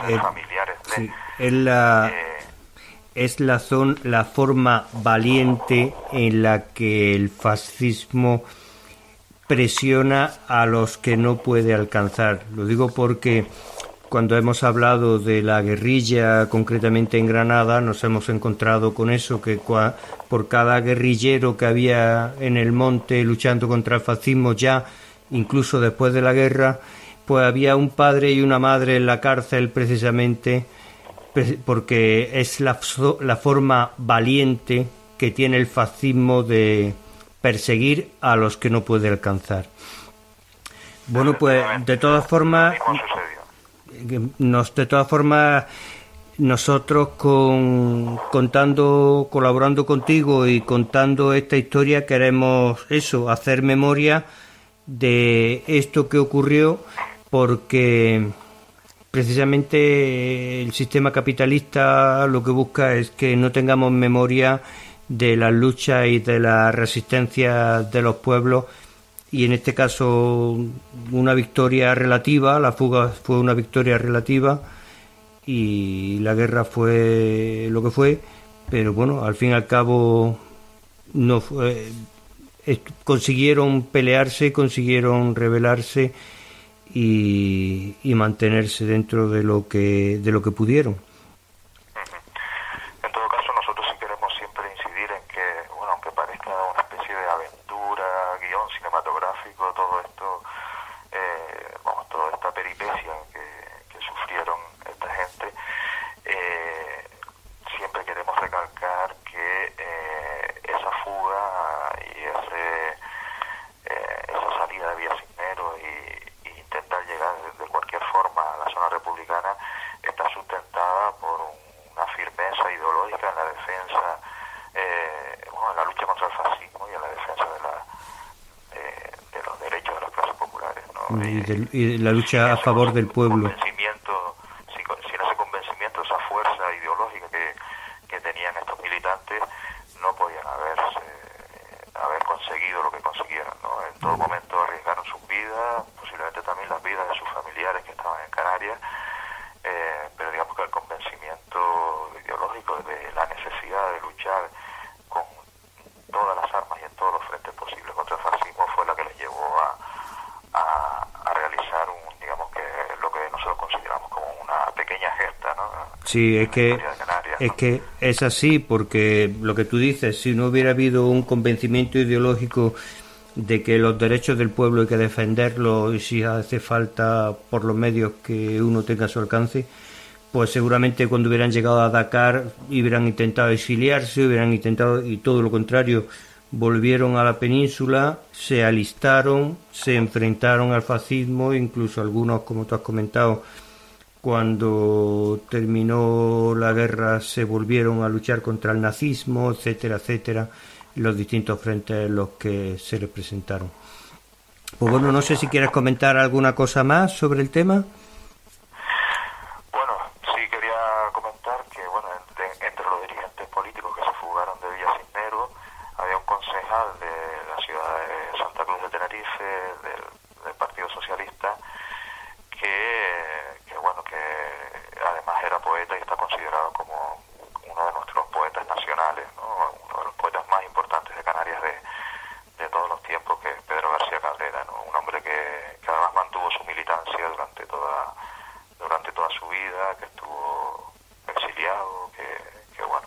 S3: eh, familiares de...
S2: Sí, es la,
S3: eh,
S2: es la, zon, la forma valiente en la que el fascismo presiona a los que no puede alcanzar. Lo digo porque cuando hemos hablado de la guerrilla, concretamente en Granada, nos hemos encontrado con eso, que cua, por cada guerrillero que había en el monte luchando contra el fascismo, ya incluso después de la guerra, pues había un padre y una madre en la cárcel precisamente porque es la, la forma valiente que tiene el fascismo de perseguir a los que no puede alcanzar. Bueno, pues de todas formas, nos, de todas formas, nosotros con, contando, colaborando contigo y contando esta historia queremos eso, hacer memoria de esto que ocurrió, porque precisamente el sistema capitalista lo que busca es que no tengamos memoria de las luchas y de la resistencia de los pueblos, y en este caso una victoria relativa, la fuga fue una victoria relativa y la guerra fue lo que fue, pero bueno, al fin y al cabo no fue, eh, consiguieron pelearse, consiguieron rebelarse y, y mantenerse dentro de lo que de lo que pudieron.
S3: En todo caso, nosotros sí queremos siempre incidir en que, bueno, aunque parezca una especie de aventura, guión cinematográfico, todo esto, eh, vamos, toda esta peripecia que, que sufrieron esta gente, eh, siempre queremos recalcar que eh, esa fuga y ese, eh, esa salida de Villacisnero y, y intentar llegar de cualquier forma a la zona republicana está sustentada por un, una firmeza ideológica en la defensa, eh, bueno, en la lucha contra el fascismo y en la defensa de, la, eh, de los derechos de las clases populares, ¿no?
S2: Y, de, y la lucha a favor del pueblo.
S3: Convencimiento, sin, sin ese convencimiento, esa fuerza ideológica que, que tenían estos militantes, no podían haberse, haber conseguido lo que consiguieron, ¿no? En todo momento arriesgaron sus vidas, posiblemente también las vidas de sus familiares que estaban en Canarias, eh, pero digamos que el convencimiento ideológico de la necesidad de luchar con todas las armas y en todos los frentes posibles contra el fascismo fue la que les llevó a, a, a realizar un, digamos que lo que nosotros consideramos como una pequeña gesta, ¿no?
S2: Sí, es que
S3: Canarias,
S2: es
S3: ¿no?
S2: que es así, porque lo que tú dices, si no hubiera habido un convencimiento ideológico de que los derechos del pueblo hay que defenderlos y si hace falta por los medios que uno tenga a su alcance, pues seguramente cuando hubieran llegado a Dakar hubieran intentado exiliarse, hubieran intentado, y todo lo contrario, volvieron a la península, se alistaron, se enfrentaron al fascismo, incluso algunos, como tú has comentado, cuando terminó la guerra se volvieron a luchar contra el nazismo, etcétera, etcétera, los distintos frentes en los que se les presentaron. Pues bueno, no sé si quieres comentar alguna cosa más sobre el tema.
S3: Bueno, sí quería comentar que, bueno, entre, entre los dirigentes políticos que se fugaron de Villacisnero había un concejal de la ciudad de Santa Cruz de Tenerife, del, del Partido Socialista, que, que, bueno, que además era poeta y está considerado como uno de nuestros poetas nacionales, ¿no? Uno de los poetas más importantes de Canarias de, de todos los tiempos, que es Pedro García Cabrera, ¿no? Un hombre que, que además mantuvo su militancia durante toda durante toda su vida, que estuvo exiliado, que, que bueno,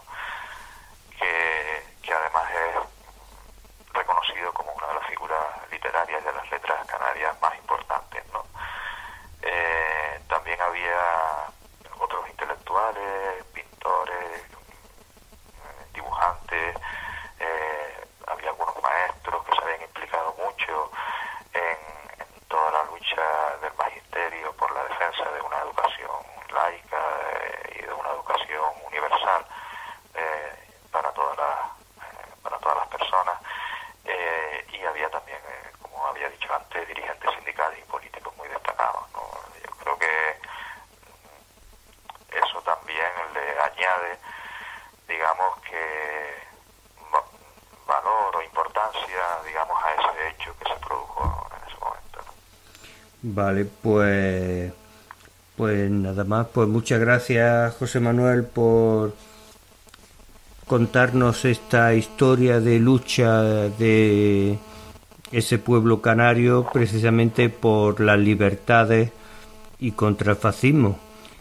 S3: que, que además es reconocido como una de las figuras literarias de las letras canarias más importantes, ¿no? Eh, también había otros intelectuales, pintores, dibujantes, eh, había algunos maestros que se habían implicado mucho en, en toda la lucha del magisterio por la defensa de una educación laica eh, y de una educación universal eh, para todas las eh, para todas las personas, eh, y había también, eh, como había dicho antes, dirigentes sindicales y políticos muy destacados, ¿no? Yo creo que eso también le añade, digamos, que valor o importancia, digamos, a ese hecho que se produjo en ese momento, ¿no?
S2: Vale, pues Pues nada más, pues muchas gracias, José Manuel, por contarnos esta historia de lucha de ese pueblo canario precisamente por las libertades y contra el fascismo.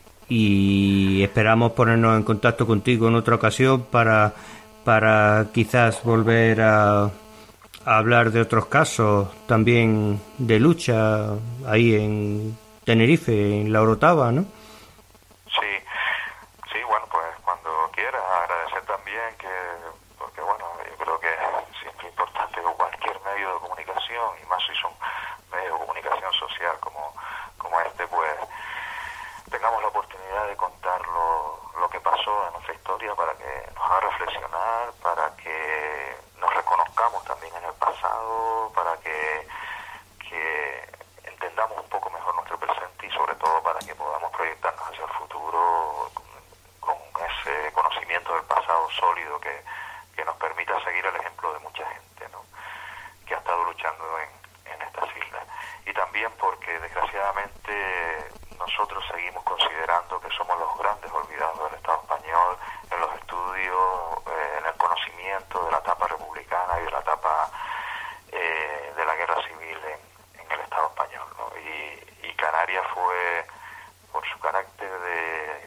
S2: Y esperamos ponernos en contacto contigo en otra ocasión para, para quizás volver a, a hablar de otros casos también de lucha ahí en Tenerife, en La Orotava, ¿no?
S3: Sí, sí, bueno, pues cuando quieras. Agradecer también que, porque bueno, yo creo que es siempre importante que cualquier medio de comunicación, y más si son medios de comunicación social como, como este, pues tengamos la oportunidad de contar lo, lo que pasó en nuestra historia para que nos haga reflexionar, para que nos reconozcamos también en el pasado, para que, que entendamos un poco mejor nuestro presente y sobre todo para que podamos proyectarnos hacia el futuro con, con ese conocimiento del pasado sólido que, que nos permita seguir el ejemplo de mucha gente, ¿no?, que ha estado luchando en, en estas islas. Y también porque desgraciadamente nosotros seguimos considerando que somos los grandes olvidados del Estado español en los estudios, eh, en el conocimiento de la etapa republicana y de la etapa eh, de la guerra civil en, en el Estado español, ¿no? Y, y Canarias fue, por su carácter de,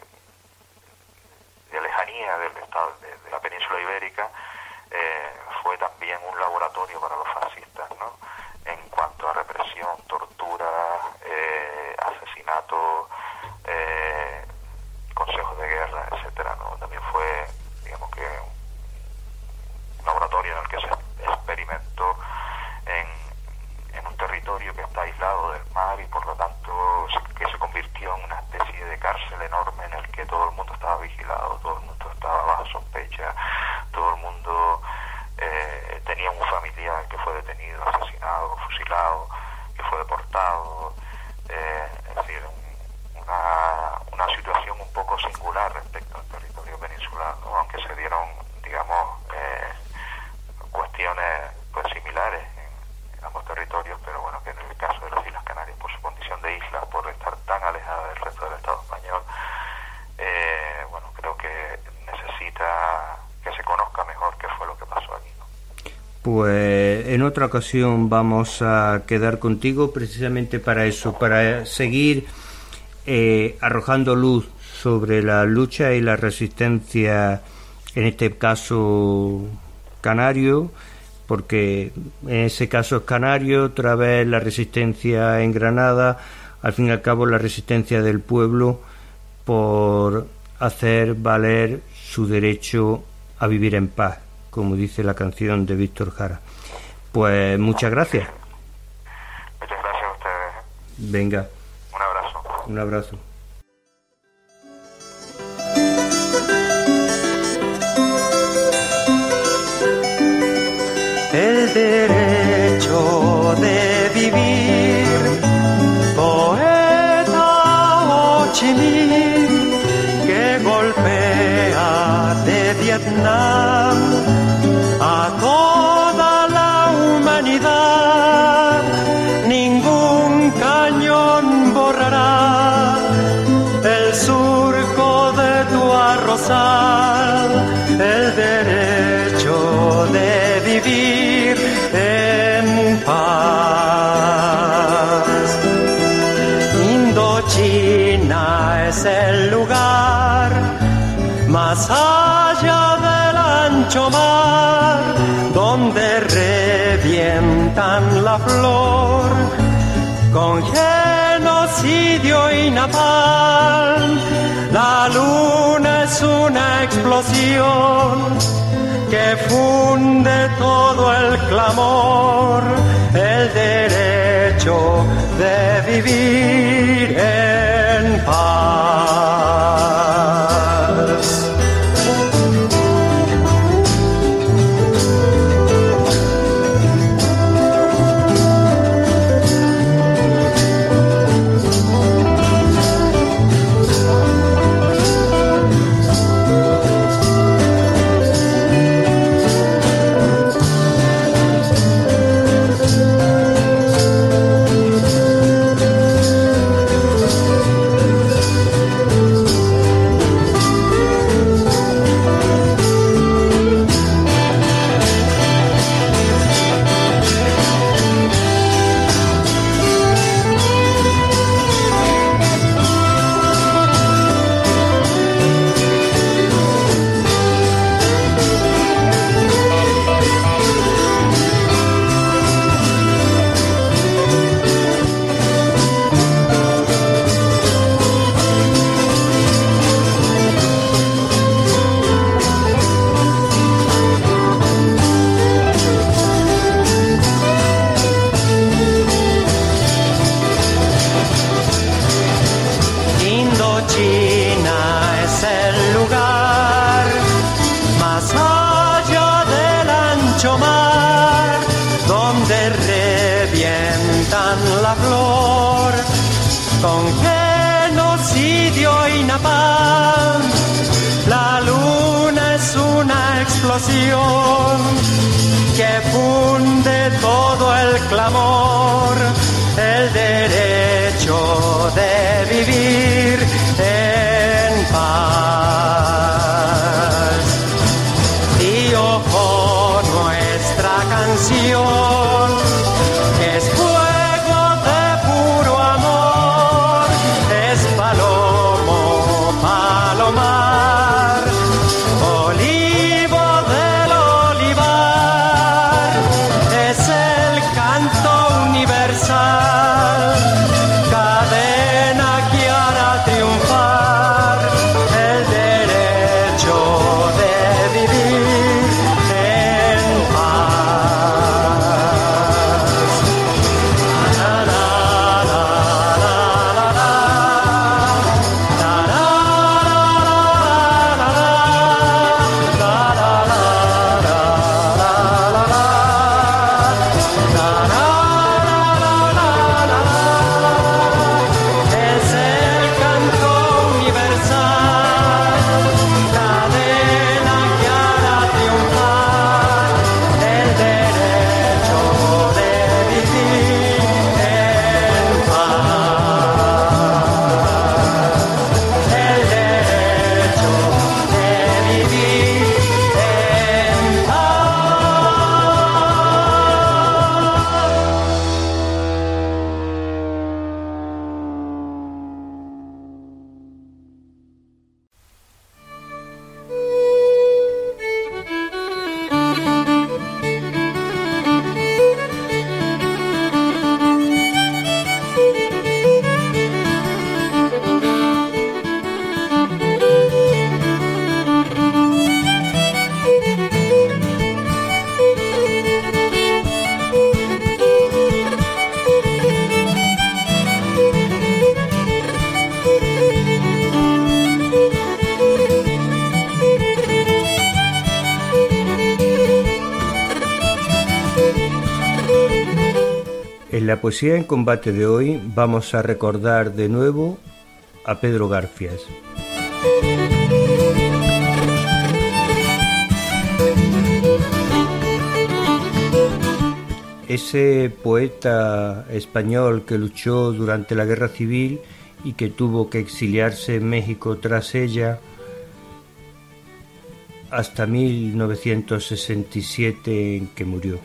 S3: de lejanía del estado, de, de la península ibérica, eh, fue también un laboratorio para los fascistas, ¿no?, en cuanto a represión, tortura, eh, asesinato, eh, consejos de guerra, etcétera, ¿no? También fue, digamos que, un laboratorio en el que se experimentó en, en un territorio que está aislado del mar y por lo tanto que se convirtió en una especie de cárcel enorme en el que todo el mundo estaba vigilado, todo el mundo estaba bajo sospecha, todo el mundo eh, tenía un familiar que fue detenido, asesinado, fusilado, que fue deportado, eh, es decir, un, una, una situación un poco singular respecto al territorio peninsular, ¿no?, aunque se dieron, digamos, eh, cuestiones pues similares en, en ambos territorios, pero bueno, que en el caso de las Islas Canarias, por su condición de isla, por estar tan alejada del resto del Estado español, eh, bueno, creo que necesita que se conozca mejor qué fue lo que pasó aquí, ¿no?
S2: Pues en otra ocasión vamos a quedar contigo precisamente para eso, para seguir eh, arrojando luz sobre la lucha y la resistencia, en este caso canario, porque en ese caso es canario, otra vez la resistencia en Granada, al fin y al cabo la resistencia del pueblo por hacer valer su derecho a vivir en paz, como dice la canción de Víctor Jara. Pues muchas gracias.
S3: Muchas gracias a ustedes.
S2: Venga.
S3: Un abrazo.
S2: Un abrazo.
S5: El derecho de vivir, poeta Ho Chi Minh, que golpea de Vietnam a toda la humanidad. Ningún cañón borrará el surco de tu arrozal. El derecho de vivir en paz. Indochina es el lugar más allá del ancho mar, donde revientan la flor con genocidio y napalm. La luna es una explosión que funde todo el clamor, el derecho de vivir en paz. China es el lugar más allá del ancho mar, donde revientan la flor con genocidio y napalm. La luna es una explosión que funde todo el clamor, el derecho de vivir en paz. Y ojo nuestra canción, que es fuego de puro amor, es palomo, palomar, olivo del olivar, es el canto universal, cadena que hará triunfar el derecho de vivir en paz. La, la, la, la, la, la, la, la, es el canto universal, cadena que hará triunfar el derecho de vivir en paz, el derecho de vivir en
S2: En la poesía en combate de hoy vamos a recordar de nuevo a Pedro Garfias. Ese poeta español que luchó durante la Guerra Civil y que tuvo que exiliarse en México tras ella hasta mil novecientos sesenta y siete, en que murió.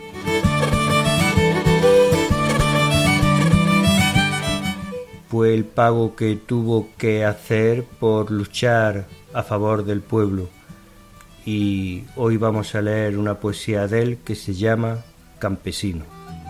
S2: Fue el pago que tuvo que hacer por luchar a favor del pueblo. Y hoy vamos a leer una poesía de él que se llama Campesino.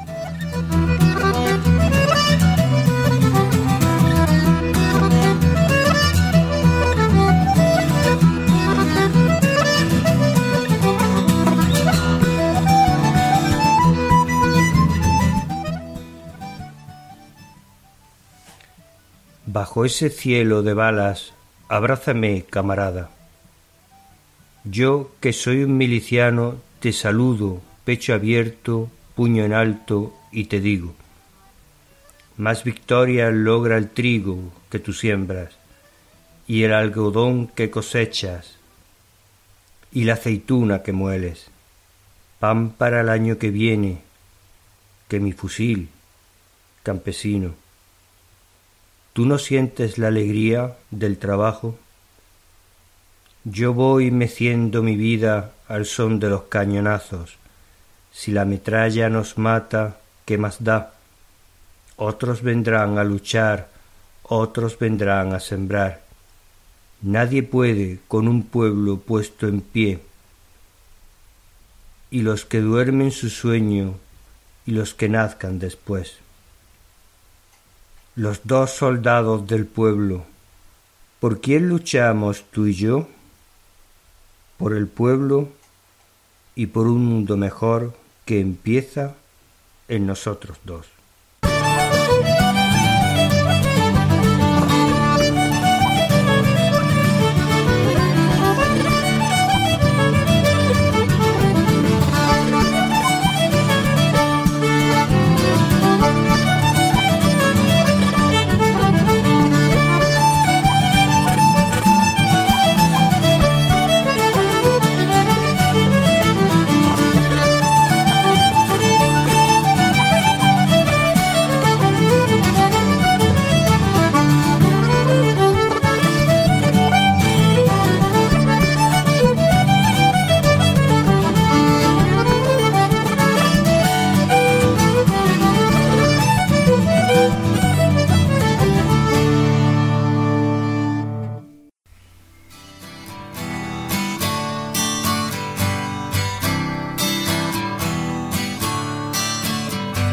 S2: Bajo ese cielo de balas, abrázame, camarada. Yo, que soy un miliciano, te saludo, pecho abierto, puño en alto, y te digo: más victoria logra el trigo que tú siembras, y el algodón que cosechas, y la aceituna que mueles, pan para el año que viene, que mi fusil, campesino. ¿Tú no sientes la alegría del trabajo? Yo voy meciendo mi vida al son de los cañonazos. Si la metralla nos mata, ¿qué más da? Otros vendrán a luchar, otros vendrán a sembrar. Nadie puede con un pueblo puesto en pie. Y los que duermen su sueño, y los que nazcan después. Los dos soldados del pueblo, ¿por quién luchamos tú y yo? Por el pueblo y por un mundo mejor que empieza en nosotros dos.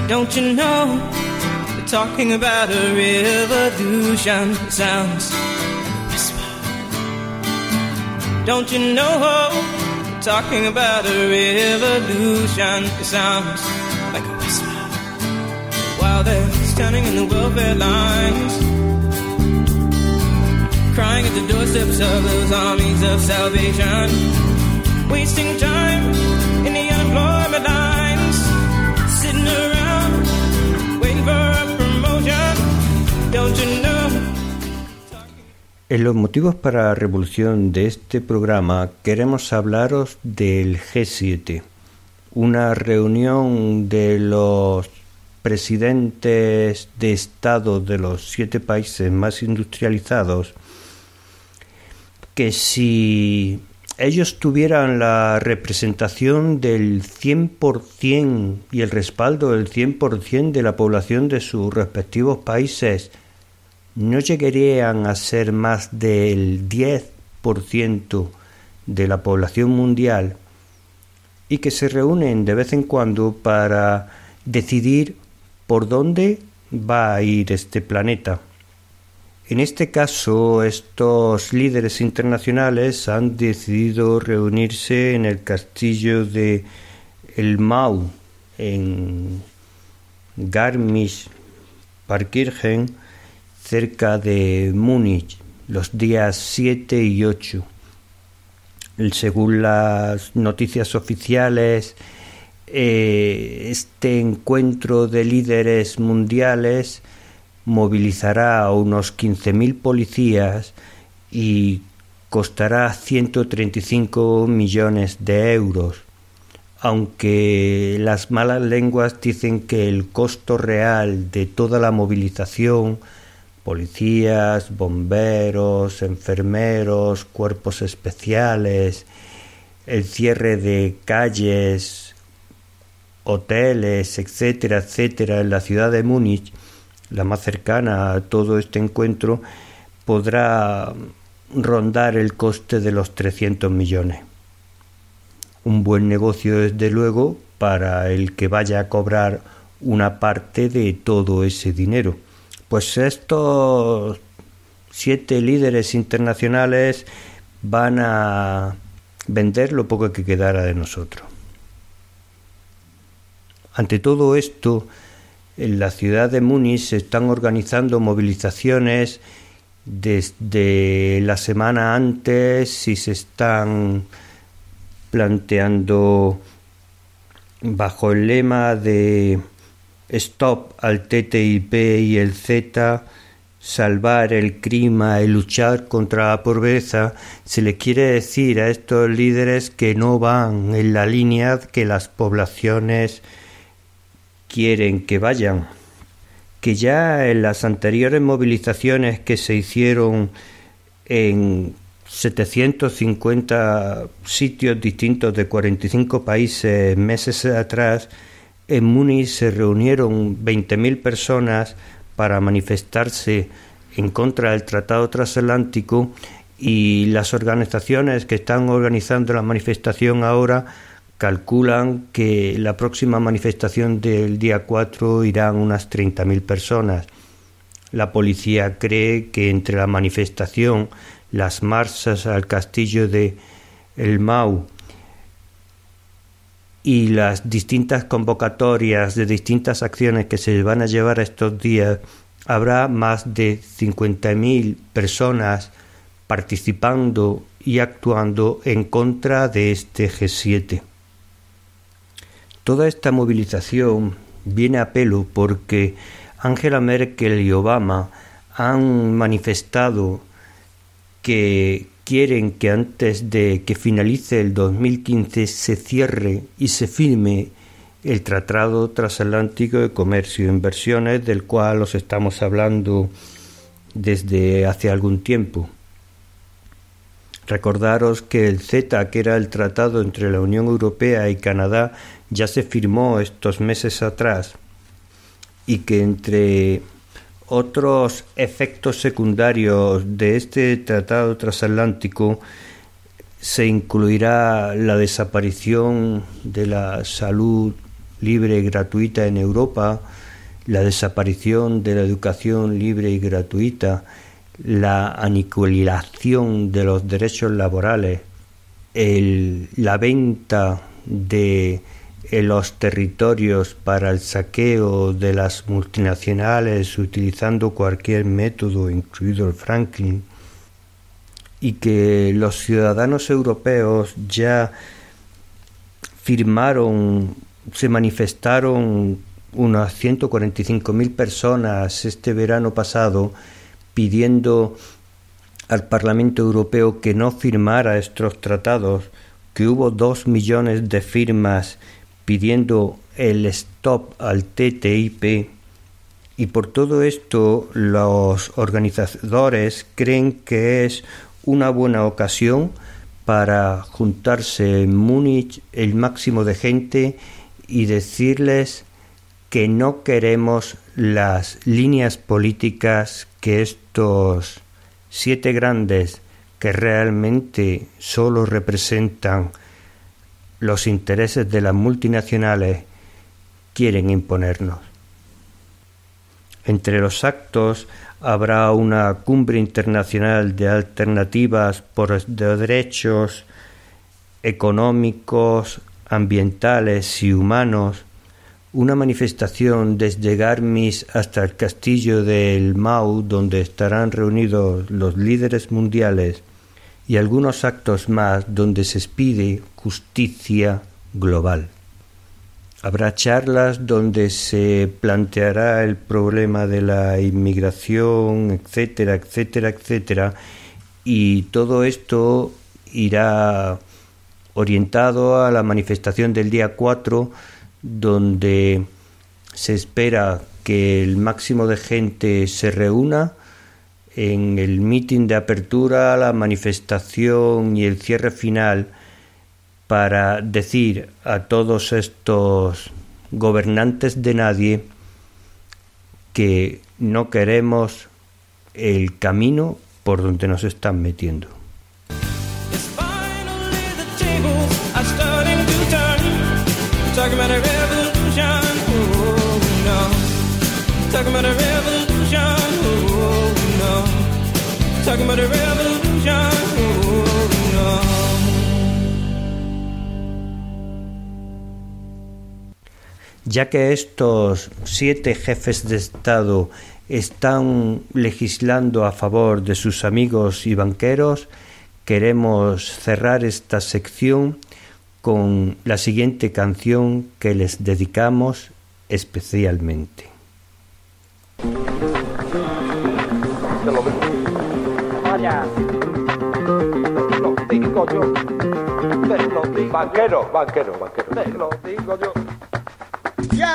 S4: Don't you know, they're talking about a revolution. It sounds like a whisper. Don't you know, they're talking about a revolution. It sounds like a whisper. While they're standing in the welfare lines, crying at the doorsteps of those armies of salvation, wasting time in the unemployment lines, sitting around waiting for a promotion. Don't you know?
S2: En los motivos para la revolución de este programa queremos hablaros del G siete, una reunión de los presidentes de Estado de los siete países más industrializados, que si ellos tuvieran la representación del cien por ciento y el respaldo del cien por ciento de la población de sus respectivos países, no llegarían a ser más del diez por ciento de la población mundial, y que se reúnen de vez en cuando para decidir por dónde va a ir este planeta. En este caso, estos líderes internacionales han decidido reunirse en el castillo de El Mau, en Garmisch-Partenkirchen, cerca de Múnich, los días siete y ocho. Según las noticias oficiales, eh, este encuentro de líderes mundiales movilizará a unos quince mil policías y costará ciento treinta y cinco millones de euros, aunque las malas lenguas dicen que el costo real de toda la movilización, policías, bomberos, enfermeros, cuerpos especiales, el cierre de calles, hoteles, etcétera, etcétera, en la ciudad de Múnich, la más cercana a todo este encuentro, podrá rondar el coste de los trescientos millones. Un buen negocio, desde luego, para el que vaya a cobrar una parte de todo ese dinero. Pues estos siete líderes internacionales van a vender lo poco que quedara de nosotros. Ante todo esto, en la ciudad de Múnich se están organizando movilizaciones desde la semana antes y se están planteando bajo el lema de Stop al T T I P y el Z, salvar el clima y luchar contra la pobreza. Se le quiere decir a estos líderes que no van en la línea que las poblaciones quieren que vayan, que ya en las anteriores movilizaciones que se hicieron en setecientos cincuenta sitios distintos de cuarenta y cinco países meses atrás, en Múnich se reunieron veinte mil personas para manifestarse en contra del Tratado Transatlántico, y las organizaciones que están organizando la manifestación ahora calculan que la próxima manifestación del día cuatro irán unas treinta mil personas. La policía cree que entre la manifestación, las marchas al castillo de El Mau y las distintas convocatorias de distintas acciones que se van a llevar estos días, habrá más de cincuenta mil personas participando y actuando en contra de este G siete. Toda esta movilización viene a pelo porque Angela Merkel y Obama han manifestado que quieren que antes de que finalice el dos mil quince se cierre y se firme el Tratado Transatlántico de Comercio e Inversiones, del cual os estamos hablando desde hace algún tiempo. Recordaros que el CETA, que era el tratado entre la Unión Europea y Canadá, ya se firmó estos meses atrás, y que entre otros efectos secundarios de este tratado transatlántico se incluirá la desaparición de la salud libre y gratuita en Europa, la desaparición de la educación libre y gratuita, la aniquilación de los derechos laborales, el, la venta de en los territorios para el saqueo de las multinacionales utilizando cualquier método, incluido el Franklin, y que los ciudadanos europeos ya firmaron, se manifestaron unas ciento cuarenta y cinco mil personas este verano pasado pidiendo al Parlamento Europeo que no firmara estos tratados, que hubo dos millones de firmas pidiendo el stop al T T I P, y por todo esto los organizadores creen que es una buena ocasión para juntarse en Múnich el máximo de gente y decirles que no queremos las líneas políticas que estos siete grandes, que realmente solo representan los intereses de las multinacionales, quieren imponernos. Entre los actos habrá una cumbre internacional de alternativas por de derechos económicos, ambientales y humanos, una manifestación desde Garmisch hasta el castillo del Mau, donde estarán reunidos los líderes mundiales, y algunos actos más donde se pide justicia global. Habrá charlas donde se planteará el problema de la inmigración, etcétera, etcétera, etcétera, y todo esto irá orientado a la manifestación del día cuatro, donde se espera que el máximo de gente se reúna en el mitin de apertura, la manifestación y el cierre final, para decir a todos estos gobernantes de nadie que no queremos el camino por donde nos están metiendo. Ya que estos siete jefes de Estado están legislando a favor de sus amigos y banqueros, queremos cerrar esta sección con la siguiente canción que les dedicamos especialmente.
S6: Vaya. Lo digo yo. Te lo digo. Banquero, banquero, banquero. Te lo digo yo. Ya.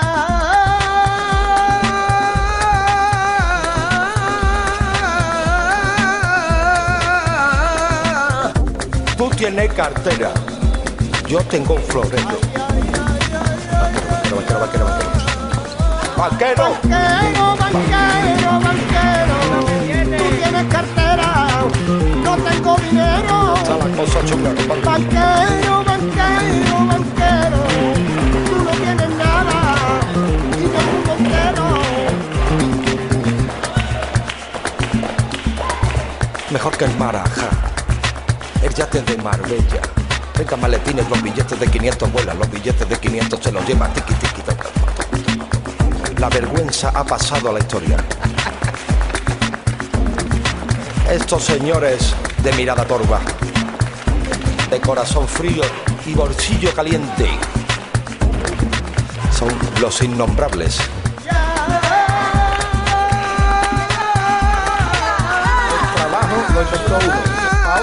S6: Tú tienes cartera. Yo tengo un florero. Banquero, banquero, banquero, banquero. Banquero, banquero, banquero, banquero. Tú tienes cartera. No tengo dinero. Está la cosa chula. Banquero, banquero, banquero. Tú no tienes nada. Y yo un banquero. Mejor que el Maraja. El yate de Marbella. Venga, maletines, los billetes de quinientos vuelan, los billetes de quinientos se los lleva tiqui tiqui. La vergüenza ha pasado a la historia. Estos señores de mirada torva, de corazón frío y bolsillo caliente, son los innombrables. El trabajo lo inventó uno.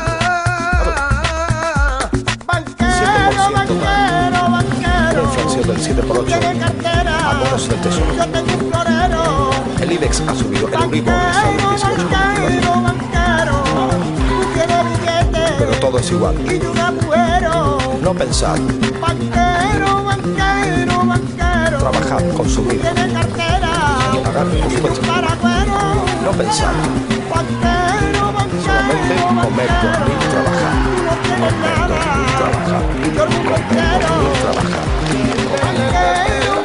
S6: Inflación del siete por ocho, abonos del tesoro. El IBEX ha subido, el Euribor está en dieciocho por ciento. Pero todo es igual. No pensar. Trabajar, consumir y pagar, por supuesto. No pensar. Solamente comer, dormir, trabajar. Comer, dormir, trabajar. Comer, dormir, trabajar.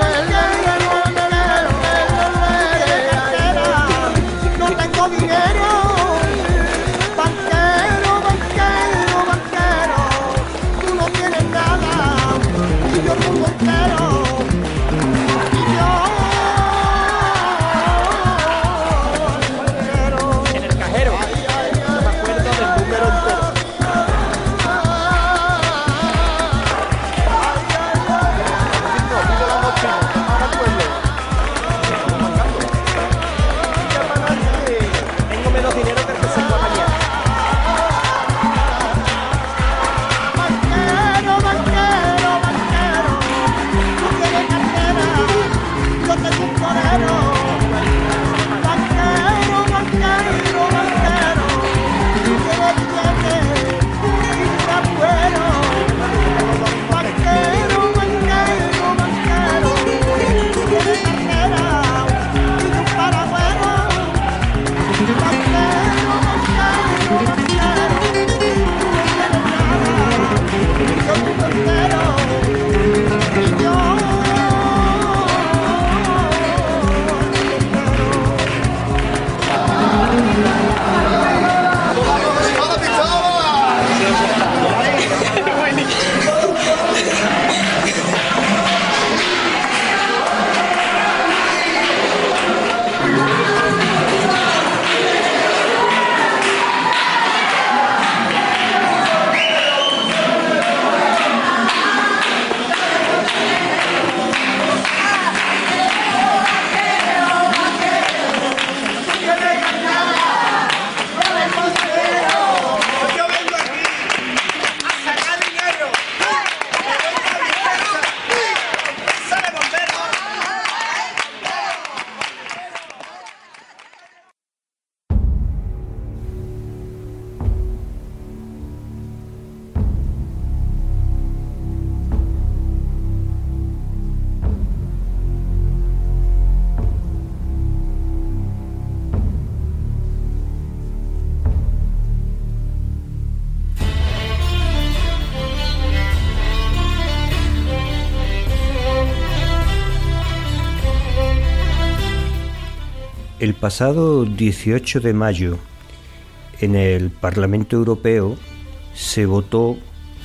S2: El pasado dieciocho de mayo, en el Parlamento Europeo, se votó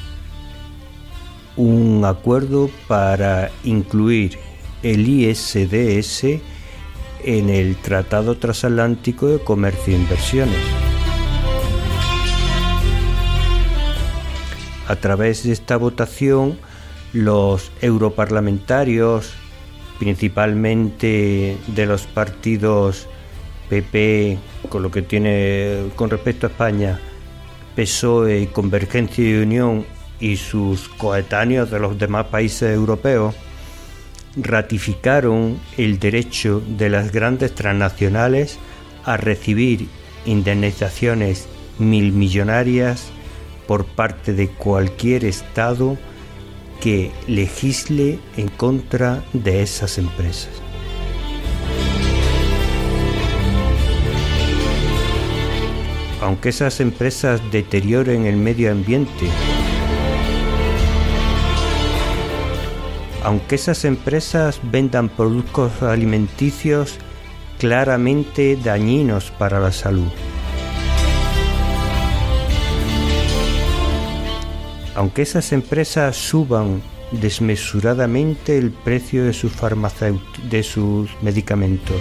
S2: un acuerdo para incluir el I S D S en el Tratado Transatlántico de Comercio e Inversiones. A través de esta votación, los europarlamentarios, principalmente de los partidos P P, con lo que tiene con respecto a España, P S O E, Convergencia y Unión, y sus coetáneos de los demás países europeos, ratificaron el derecho de las grandes transnacionales a recibir indemnizaciones milmillonarias por parte de cualquier Estado que legisle en contra de esas empresas. Aunque esas empresas deterioren el medio ambiente, aunque esas empresas vendan productos alimenticios claramente dañinos para la salud, aunque esas empresas suban desmesuradamente el precio de sus farmacéuticos, de sus medicamentos,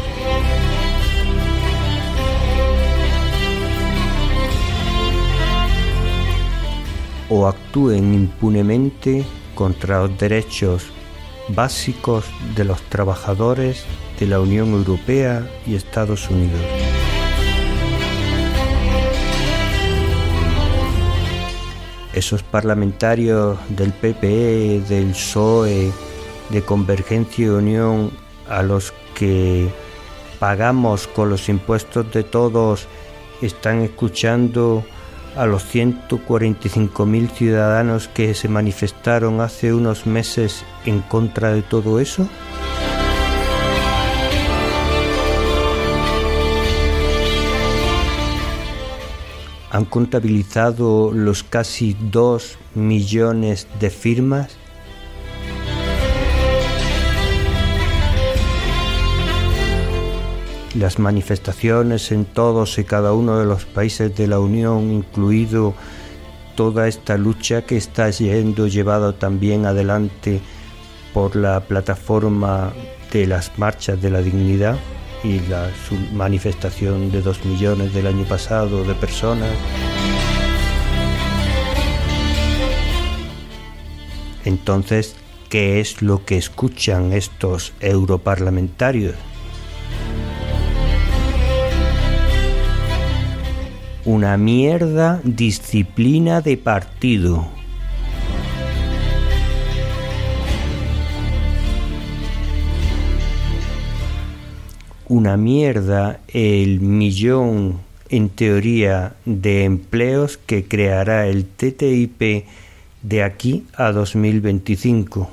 S2: o actúen impunemente contra los derechos básicos de los trabajadores de la Unión Europea y Estados Unidos. Esos parlamentarios del P P E, del P S O E, de Convergencia y Unión, a los que pagamos con los impuestos de todos, están escuchando a los ciento cuarenta y cinco mil ciudadanos que se manifestaron hace unos meses en contra de todo eso. ¿Han contabilizado los casi dos millones de firmas? Las manifestaciones en todos y cada uno de los países de la Unión, incluido toda esta lucha que está siendo llevada también adelante por la plataforma de las marchas de la dignidad y la su manifestación de dos millones del año pasado de personas. Entonces, ¿qué es lo que escuchan estos europarlamentarios? Una mierda disciplina de partido. Una mierda el millón, en teoría, de empleos que creará el T T I P de aquí a dos mil veinticinco.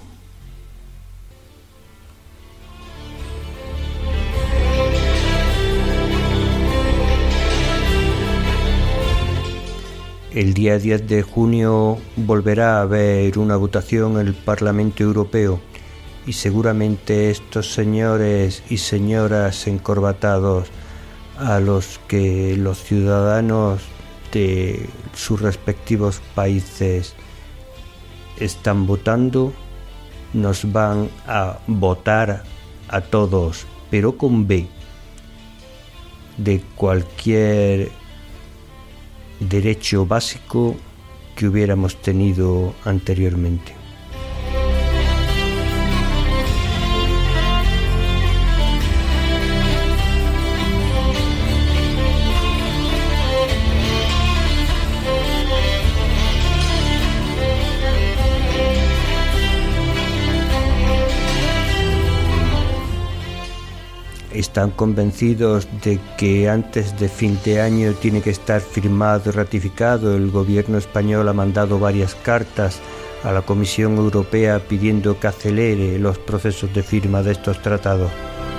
S2: El día diez de junio volverá a haber una votación en el Parlamento Europeo y seguramente estos señores y señoras encorbatados, a los que los ciudadanos de sus respectivos países están votando, nos van a votar a todos, pero con B, de cualquier derecho básico que hubiéramos tenido anteriormente. Están convencidos de que antes de fin de año tiene que estar firmado y ratificado. El gobierno español ha mandado varias cartas a la Comisión Europea pidiendo que acelere los procesos de firma de estos tratados.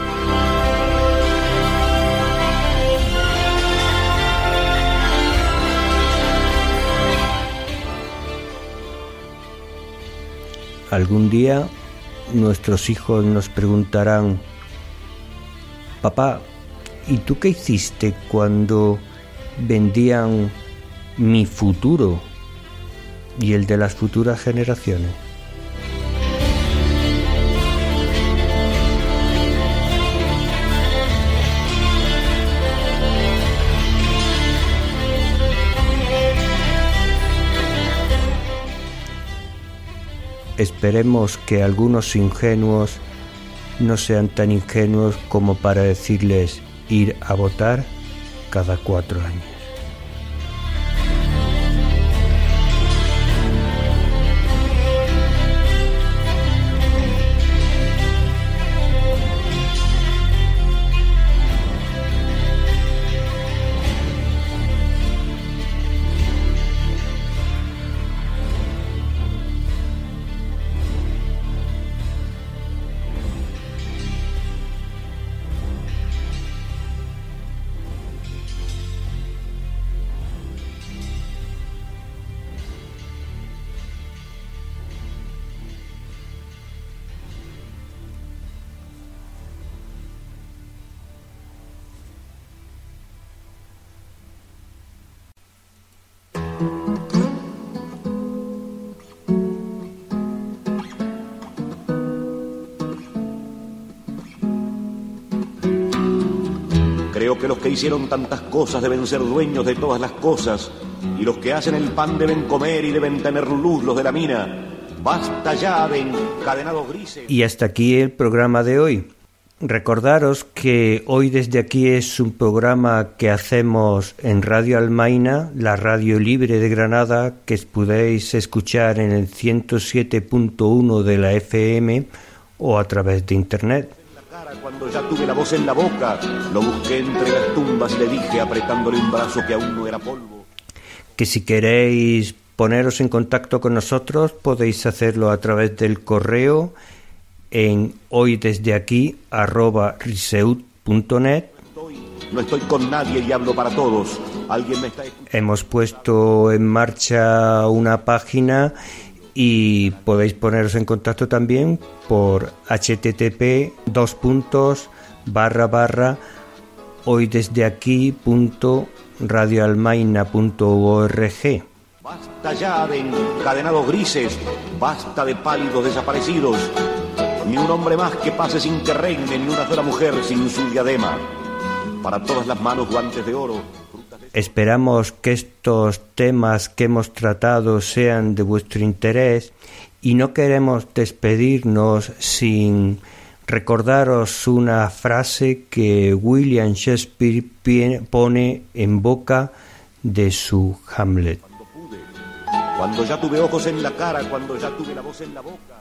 S2: Algún día nuestros hijos nos preguntarán: papá, ¿y tú qué hiciste cuando vendían mi futuro y el de las futuras generaciones? Esperemos que algunos ingenuos no sean tan ingenuos como para decirles ir a votar cada cuatro años.
S1: Creo que los que hicieron tantas cosas deben ser dueños de todas las cosas, y los que hacen el pan deben comer y deben tener luz los de la mina. Basta ya de encadenados grises.
S2: Y hasta aquí el programa de hoy. Recordaros que Hoy Desde Aquí es un programa que hacemos en Radio Almaina, la radio libre de Granada, que podéis escuchar en el ciento siete punto uno de la F M o a través de internet.
S1: Cuando ya tuve la voz en la boca, lo busqué entre las tumbas y le dije, apretándole un brazo que aún no era polvo.
S2: Que si queréis poneros en contacto con nosotros, podéis hacerlo a través del correo en hoydesdeaquí arroba riseut punto net.
S1: No estoy con nadie y hablo para todos. Alguien me está escuchando.
S2: Hemos puesto en marcha una página y podéis poneros en contacto también por http dos puntos barra barra hoydesdeaquí punto radioalmaina punto org.
S1: Basta ya de encadenados grises, basta de pálidos desaparecidos, ni un hombre más que pase sin que reine, ni una sola mujer sin su diadema. Para todas las manos guantes de oro.
S2: Esperamos que estos temas que hemos tratado sean de vuestro interés y no queremos despedirnos sin recordaros una frase que William Shakespeare pone en boca de su Hamlet.
S1: Cuando ya tuve ojos en la cara, cuando ya tuve la voz en la boca.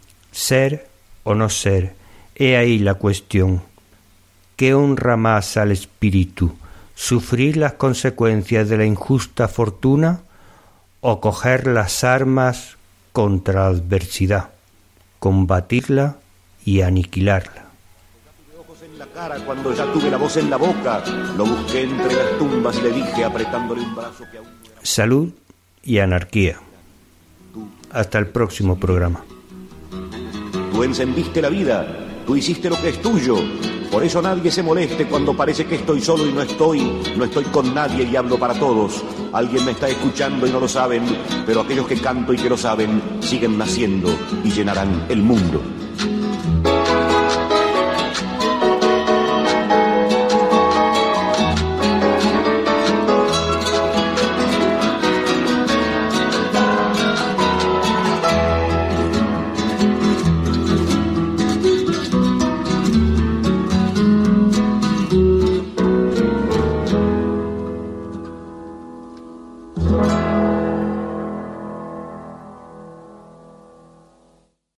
S2: Ser o no ser, he ahí la cuestión. ¿Qué honra más al espíritu? ¿Sufrir las consecuencias de la injusta fortuna o coger las armas contra la adversidad, combatirla y aniquilarla?
S1: Cuando ya tuve la voz en la boca, lo busqué entre las tumbas y le dije, apretándole un brazo que aún no era...
S2: Salud y anarquía. Hasta el próximo programa.
S1: Tú encendiste la vida, tú hiciste lo que es tuyo. Por eso nadie se moleste cuando parece que estoy solo y no estoy. No estoy con nadie y hablo para todos. Alguien me está escuchando y no lo saben, pero aquellos que canto y que lo saben siguen naciendo y llenarán el mundo.